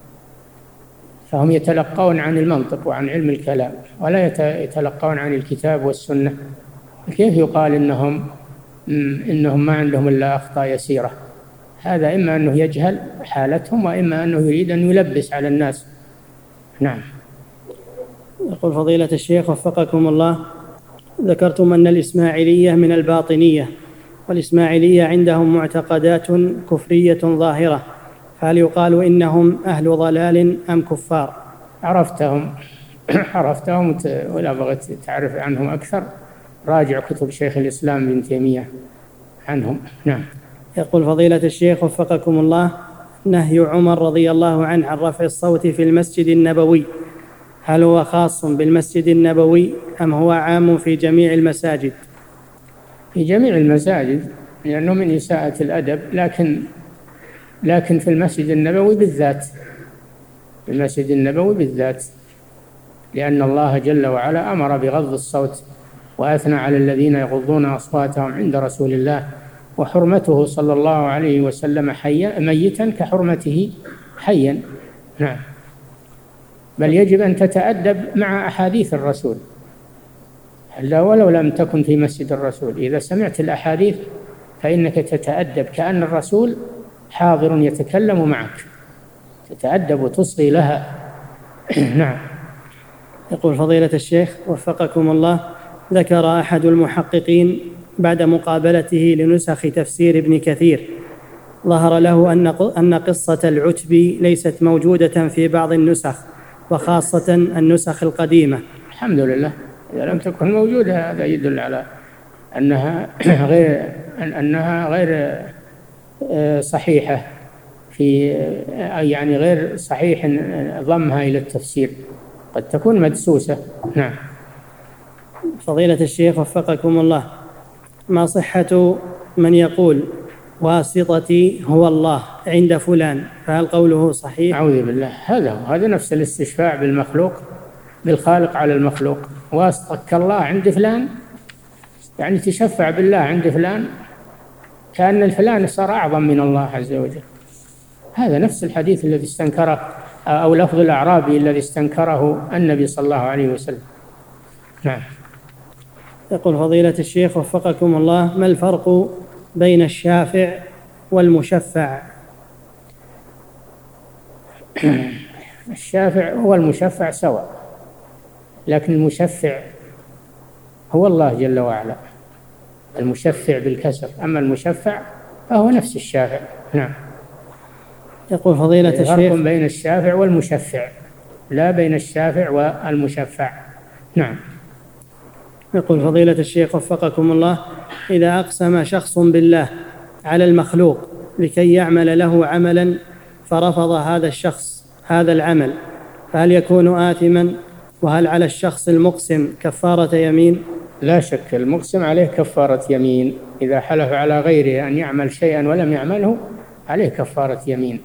فهم يتلقون عن المنطق وعن علم الكلام ولا يتلقون عن الكتاب والسنة. كيف يقال إنهم إنهم ما عندهم إلا أخطاء يسيرة؟ هذا إما أنه يجهل حالتهم، وإما أنه يريد أن يلبس على الناس. نعم. يقول فضيلة الشيخ وفقكم الله، ذكرتم أن الإسماعيلية من الباطنية، والإسماعيلية عندهم معتقدات كفرية ظاهرة، فهل يقال إنهم أهل ضلال أم كفار؟ عرفتهم عرفتهم ولا بغيت تعرف عنهم أكثر راجع كتب شيخ الإسلام ابن تيمية عنهم. نعم. يقول فضيلة الشيخ وفقكم الله، نهي عمر رضي الله عنه عن رفع الصوت في المسجد النبوي، هل هو خاص بالمسجد النبوي أم هو عام في جميع المساجد؟ في جميع المساجد، لأنه من إساءة الأدب، لكن لكن في المسجد النبوي بالذات، في المسجد النبوي بالذات، لأن الله جل وعلا أمر بغض الصوت وأثنى على الذين يغضون أصواتهم عند رسول الله، وحرمته صلى الله عليه وسلم حيا ميتا كحرمته حيا. نعم. بل يجب أن تتأدب مع أحاديث الرسول، لا ولو لم تكن في مسجد الرسول، إذا سمعت الأحاديث فإنك تتأدب كأن الرسول حاضر يتكلم معك، تتأدب وتصغي لها. نعم. يقول فضيلة الشيخ وفقكم الله، ذكر أحد المحققين بعد مقابلته لنسخ تفسير ابن كثير ظهر له أن قصة العتبي ليست موجودة في بعض النسخ، وخاصة النسخ القديمة. الحمد لله، إذا لم تكن موجودة هذا يدل على أنها غير أنها غير صحيحة، في يعني غير صحيح ضمها إلى التفسير، قد تكون مدسوسة. نعم. فضيلة الشيخ وفقكم الله، ما صحة من يقول واسطتي هو الله عند فلان، فهل قوله صحيح؟ أعوذ بالله، هذا هذا نفس الاستشفاع بالمخلوق بالخالق على المخلوق. واسطك الله عند فلان، يعني تشفع بالله عند فلان كأن الفلان صار أعظم من الله عز وجل. هذا نفس الحديث الذي استنكره، أو لفظ الأعرابي الذي استنكره النبي صلى الله عليه وسلم. نعم. يقول فضيلة الشيخ وفقكم الله، ما الفرق بين الشافع والمشفع؟ الشافع هو المشفع سواء، لكن المشفع هو الله جل وعلا، المشفع بالكسر، أما المشفع فهو نفس الشافع. نعم. يقول فضيلة الشيخ، فرق بين الشافع والمشفع، لا بين الشافع والمشفع. نعم. يقول فضيلة الشيخ وفقكم الله، إذا أقسم شخص بالله على المخلوق لكي يعمل له عملا فرفض هذا الشخص هذا العمل، فهل يكون آثما؟ وهل على الشخص المقسم كفارة يمين؟ لا شك، المقسم عليه كفارة يمين، إذا حلف على غيره أن يعمل شيئا ولم يعمله عليه كفارة يمين،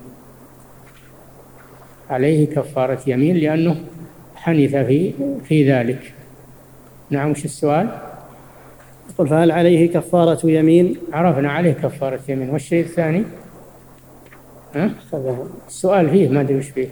عليه كفارة يمين لأنه حنث في في ذلك. نعم. وش السؤال؟ يقول فهل عليه كفارة يمين؟ عرفنا عليه كفارة يمين. والشيء الثاني؟ ها؟ السؤال فيه ما أدري وش فيه.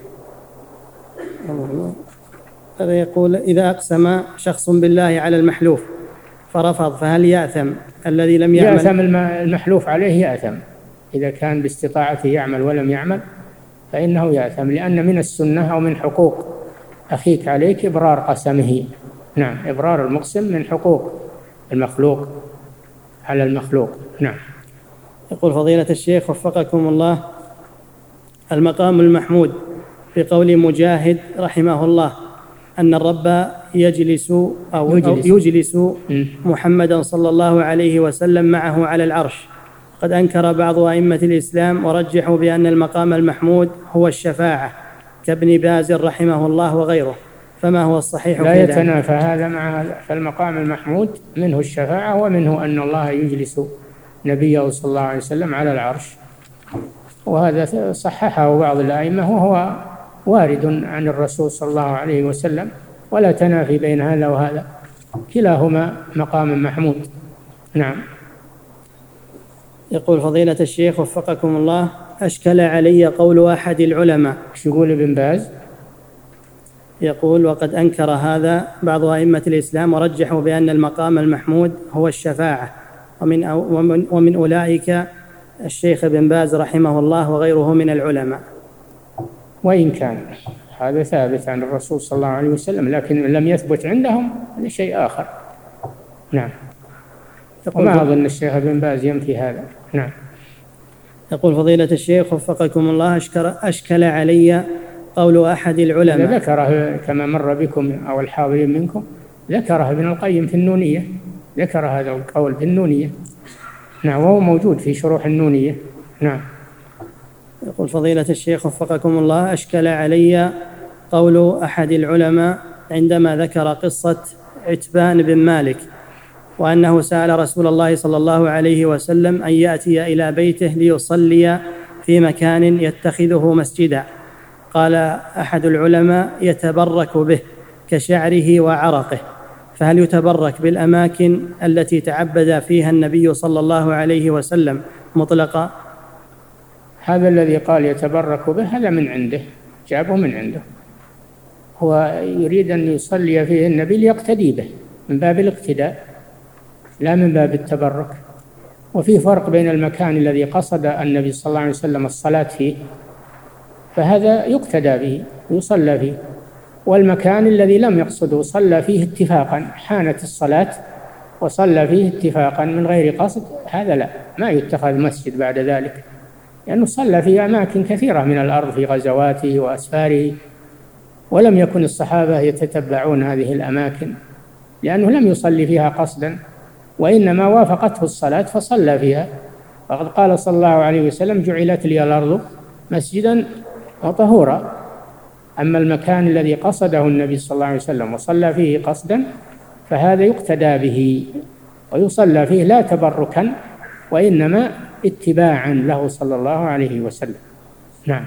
هذا يقول إذا أقسم شخص بالله على المحلوف فرفض فهل يأثم الذي لم يعمل؟ يأثم المحلوف عليه، يأثم إذا كان باستطاعته يعمل ولم يعمل فإنه يأثم، لأن من السنة أو من حقوق أخيك عليك إبرار قسمه. نعم. إبرار المقسم من حقوق المخلوق على المخلوق. نعم. يقول فضيلة الشيخ وفقكم الله، المقام المحمود في قول مجاهد رحمه الله أن الرب يجلس أو يجلس, أو يجلس محمدا صلى الله عليه وسلم معه على العرش، قد أنكر بعض أئمة الإسلام ورجحوا بأن المقام المحمود هو الشفاعة كابن باز رحمه الله وغيره، فما هو الصحيح؟ لا يتنافى هذا مع هذا، فالمقام المحمود منه الشفاعة ومنه أن الله يجلس نبيه صلى الله عليه وسلم على العرش، وهذا صححه بعض الأئمة وهو وارد عن الرسول صلى الله عليه وسلم، ولا تنافي بين هذا وهذا، كلاهما مقام محمود. نعم. يقول فضيلة الشيخ وفقكم الله: أشكل علي قول أحد العلماء. ايش يقول ابن باز؟ يقول: وقد أنكر هذا بعض أئمة الإسلام ورجحوا بأن المقام المحمود هو الشفاعة، ومن, ومن, ومن أولئك الشيخ ابن باز رحمه الله وغيره من العلماء. وإن كان هذا ثابت عن الرسول صلى الله عليه وسلم، لكن لم يثبت عندهم لشيء آخر. نعم. وما أظن الشيخ ابن باز ينفي هذا. نعم. يقول فضيلة الشيخ وفقكم الله: أشكل علي قول أحد العلماء. ذكره كما مر بكم أو الحاضرين منكم، ذكره ابن القيم في النونية، ذكر هذا القول في النونية. نعم، وهو موجود في شروح النونية. نعم. يقول فضيلة الشيخ وفقكم الله: أشكل علي قول أحد العلماء عندما ذكر قصة عتبان بن مالك، وأنه سأل رسول الله صلى الله عليه وسلم أن يأتي إلى بيته ليصلي في مكان يتخذه مسجدا. قال أحد العلماء: يتبرك به كشعره وعرقه، فهل يتبرك بالأماكن التي تعبد فيها النبي صلى الله عليه وسلم مطلقا؟ هذا الذي قال يتبرك به هذا من عنده، جابه من عنده، هو يريد أن يصلي فيه النبي ليقتدي به من باب الاقتداء لا من باب التبرك. وفي فرق بين المكان الذي قصد النبي صلى الله عليه وسلم الصلاة فيه، فهذا يقتدى به ويصلى فيه، والمكان الذي لم يقصده صلى فيه اتفاقا، حانت الصلاة وصلى فيه اتفاقا من غير قصد، هذا لا، ما يتخذ مسجد بعد ذلك، لأنه صلى في أماكن كثيرة من الأرض في غزواته وأسفاره، ولم يكن الصحابة يتتبعون هذه الأماكن لأنه لم يصلي فيها قصدا، وإنما وافقته الصلاة فصلى فيها. وقد قال صلى الله عليه وسلم: جعلت لي الأرض مسجدا وطهورا. أما المكان الذي قصده النبي صلى الله عليه وسلم وصلى فيه قصدا فهذا يقتدى به ويصلى فيه لا تبركا وإنما اتباعا له صلى الله عليه وسلم. نعم.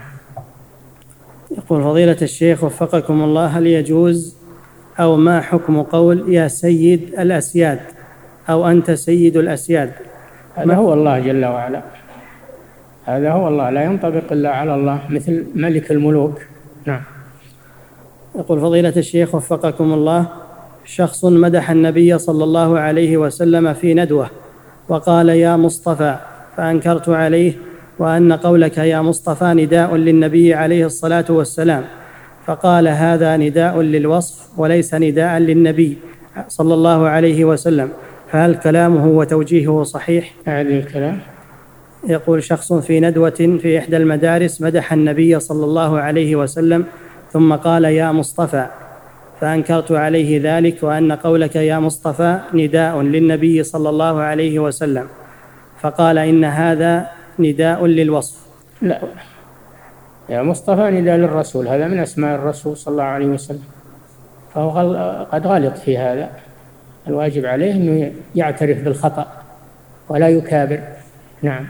يقول فضيلة الشيخ وفقكم الله: هل يجوز أو ما حكم قول يا سيد الأسياد أو أنت سيد الأسياد؟ هذا هو الله جل وعلا، هذا هو الله، لا ينطبق إلا على الله، مثل ملك الملوك. نعم. يقول فضيلة الشيخ وفقكم الله: شخص مدح النبي صلى الله عليه وسلم في ندوة وقال يا مصطفى، فأنكرت عليه وأن قولك يا مصطفى نداء للنبي عليه الصلاة والسلام، فقال هذا نداء للوصف وليس نداء للنبي صلى الله عليه وسلم، فهل كلامه وتوجيهه صحيح؟ هذا الكلام. يقول شخص في ندوة في إحدى المدارس مدح النبي صلى الله عليه وسلم ثم قال يا مصطفى، فأنكرت عليه ذلك وأن قولك يا مصطفى نداء للنبي صلى الله عليه وسلم، فقال إن هذا نداء للوصف. لا، يا مصطفى نداء للرسول، هذا من أسماء الرسول صلى الله عليه وسلم، فهو قد غلط في هذا. الواجب عليه أنه يعترف بالخطأ ولا يكابر. نعم.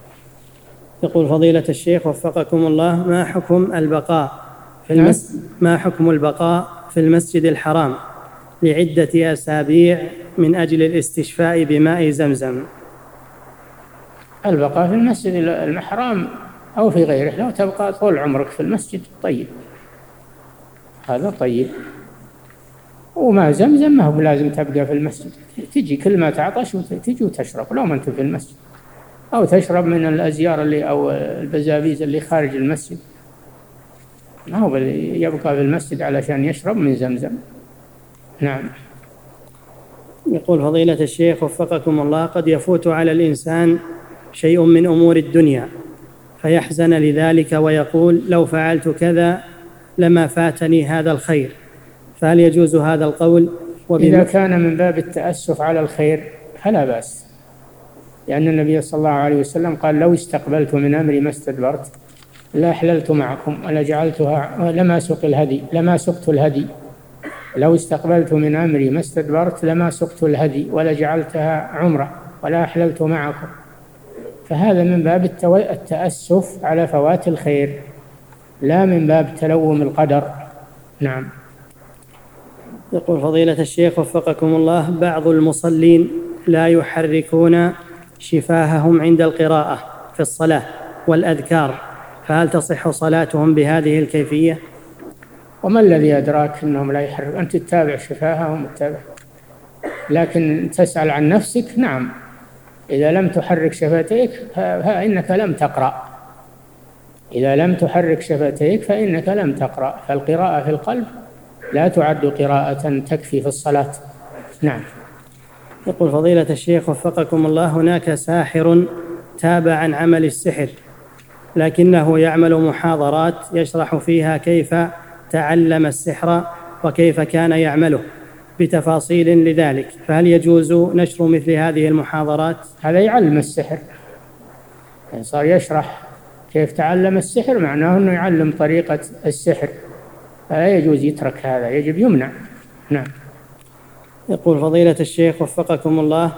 يقول فضيلة الشيخ وفقكم الله: ما حكم البقاء في المسجد ما حكم البقاء في المسجد الحرام لعدة أسابيع من أجل الاستشفاء بماء زمزم؟ البقاء في المسجد الحرام أو في غيره، لو تبقى طول عمرك في المسجد طيب، هذا طيب. وما زمزم ما هو لازم تبقى في المسجد، تجي كل ما تعطش وتجي وتشرب لو ما أنت في المسجد، أو تشرب من الأزيار اللي أو البزابيز اللي خارج المسجد، ما هو يبقى في المسجد علشان يشرب من زمزم. نعم. يقول فضيلة الشيخ وفقكم الله: قد يفوت على الإنسان شيء من أمور الدنيا فيحزن لذلك ويقول لو فعلت كذا لما فاتني هذا الخير، فهل يجوز هذا القول؟ إذا كان من باب التأسف على الخير فلا بأس، لأن النبي صلى الله عليه وسلم قال لو استقبلت من أمري ما استدبرت لا أحللت معكم ولا جعلتها لما سق الهدي لما سقت الهدي لو استقبلت من أمري ما استدبرت لما سقت الهدي ولا جعلتها عمرة ولا أحللت معكم. فهذا من باب التأسف على فوات الخير، لا من باب تلوم القدر. نعم. يقول فضيلة الشيخ وفقكم الله: بعض المصلين لا يحركون شفاههم عند القراءة في الصلاة والأذكار، فهل تصح صلاتهم بهذه الكيفية؟ وما الذي أدراك أنهم لا يحرك؟ أنت تتابع شفاههم وتتابع، لكن تسأل عن نفسك. نعم، إذا لم تحرك شفتيك فإنك لم تقرأ، إذا لم تحرك شفتيك فإنك لم تقرأ، فالقراءة في القلب لا تعد قراءة تكفي في الصلاة. نعم. يقول فضيلة الشيخ وفقكم الله: هناك ساحر تاب عن عمل السحر، لكنه يعمل محاضرات يشرح فيها كيف تعلم السحر وكيف كان يعمله بتفاصيل لذلك، فهل يجوز نشر مثل هذه المحاضرات؟ هذا يعلم السحر، يعني صار يشرح كيف تعلم السحر، معناه أنه يعلم طريقة السحر، فلا يجوز يترك هذا، يجب يمنع. نعم. يقول فضيلة الشيخ وفقكم الله: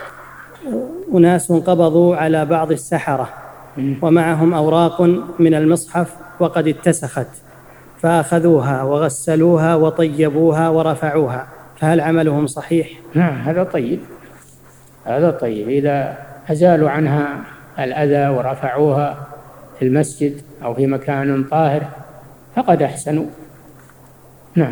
أناس قبضوا على بعض السحرة ومعهم أوراق من المصحف وقد اتسخت، فأخذوها وغسلوها وطيبوها ورفعوها، فهل عملهم صحيح؟ نعم، هذا طيب، هذا طيب. إذا أزالوا عنها الأذى ورفعوها في المسجد أو في مكان طاهر فقد أحسنوا. نعم.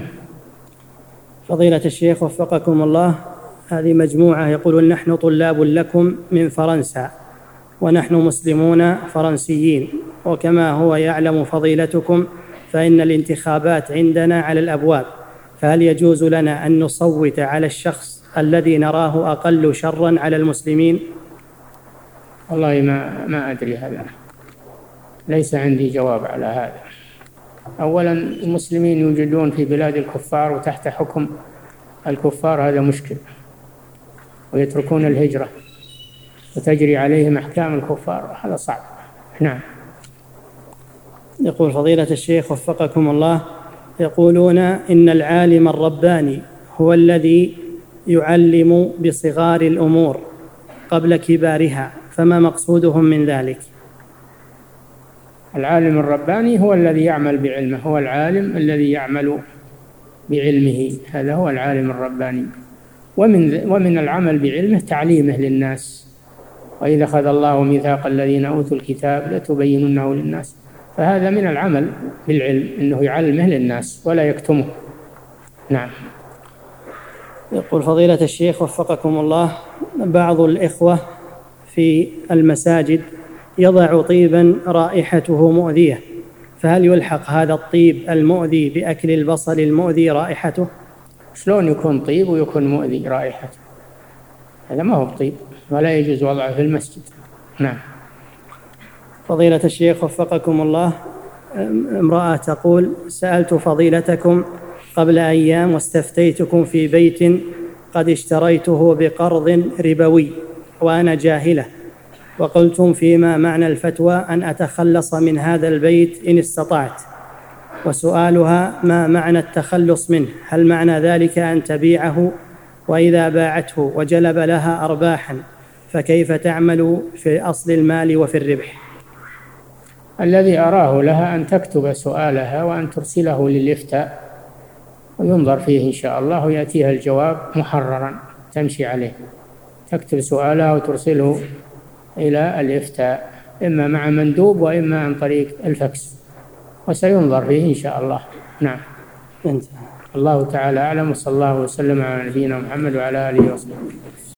فضيلة الشيخ وفقكم الله: هذه مجموعة يقولون: نحن طلاب لكم من فرنسا ونحن مسلمون فرنسيين، وكما هو يعلم فضيلتكم فإن الانتخابات عندنا على الأبواب، فهل يجوز لنا أن نصوت على الشخص الذي نراه أقل شرا على المسلمين؟ والله ما ما أدري، هذا ليس عندي جواب على هذا. أولا، المسلمين يوجدون في بلاد الكفار وتحت حكم الكفار، هذا مشكل، ويتركون الهجرة وتجري عليهم أحكام الكفار، هذا صعب. نعم. يقول فضيلة الشيخ وفقكم الله: يقولون إن العالم الرباني هو الذي يعلم بصغار الأمور قبل كبارها، فما مقصودهم من ذلك؟ العالم الرباني هو الذي يعمل بعلمه، هو العالم الذي يعمل بعلمه، هذا هو العالم الرباني. ومن ومن العمل بعلمه تعليمه للناس، وإذا أخذ الله ميثاق الذين أوتوا الكتاب لتبيننه للناس، فهذا من العمل بالعلم، أنه يعلمه للناس ولا يكتمه. نعم. يقول فضيلة الشيخ وفقكم الله: بعض الإخوة في المساجد يضع طيبا رائحته مؤذية، فهل يلحق هذا الطيب المؤذي بأكل البصل المؤذي رائحته؟ شلون يكون طيب ويكون مؤذي رائحته؟ هذا ما هو طيب ولا يجوز وضعه في المسجد. نعم. فضيلة الشيخ وفقكم الله: امرأة تقول: سألت فضيلتكم قبل أيام واستفتيتكم في بيت قد اشتريته بقرض ربوي وأنا جاهلة، وقلتم فيما معنى الفتوى أن أتخلص من هذا البيت إن استطعت، وسؤالها: ما معنى التخلص منه؟ هل معنى ذلك أن تبيعه؟ وإذا باعته وجلب لها أرباحا فكيف تعمل في أصل المال وفي الربح؟ الذي أراه لها أن تكتب سؤالها وأن ترسله للإفتاء وينظر فيه إن شاء الله ويأتيها الجواب محررا تمشي عليه. تكتب سؤالها وترسله إلى الإفتاء، إما مع مندوب وإما عن طريق الفكس، وسينظر فيه إن شاء الله. نعم. انت. الله تعالى أعلم، وصلى الله وسلم على نبينا محمد وعلى آله وصحبه.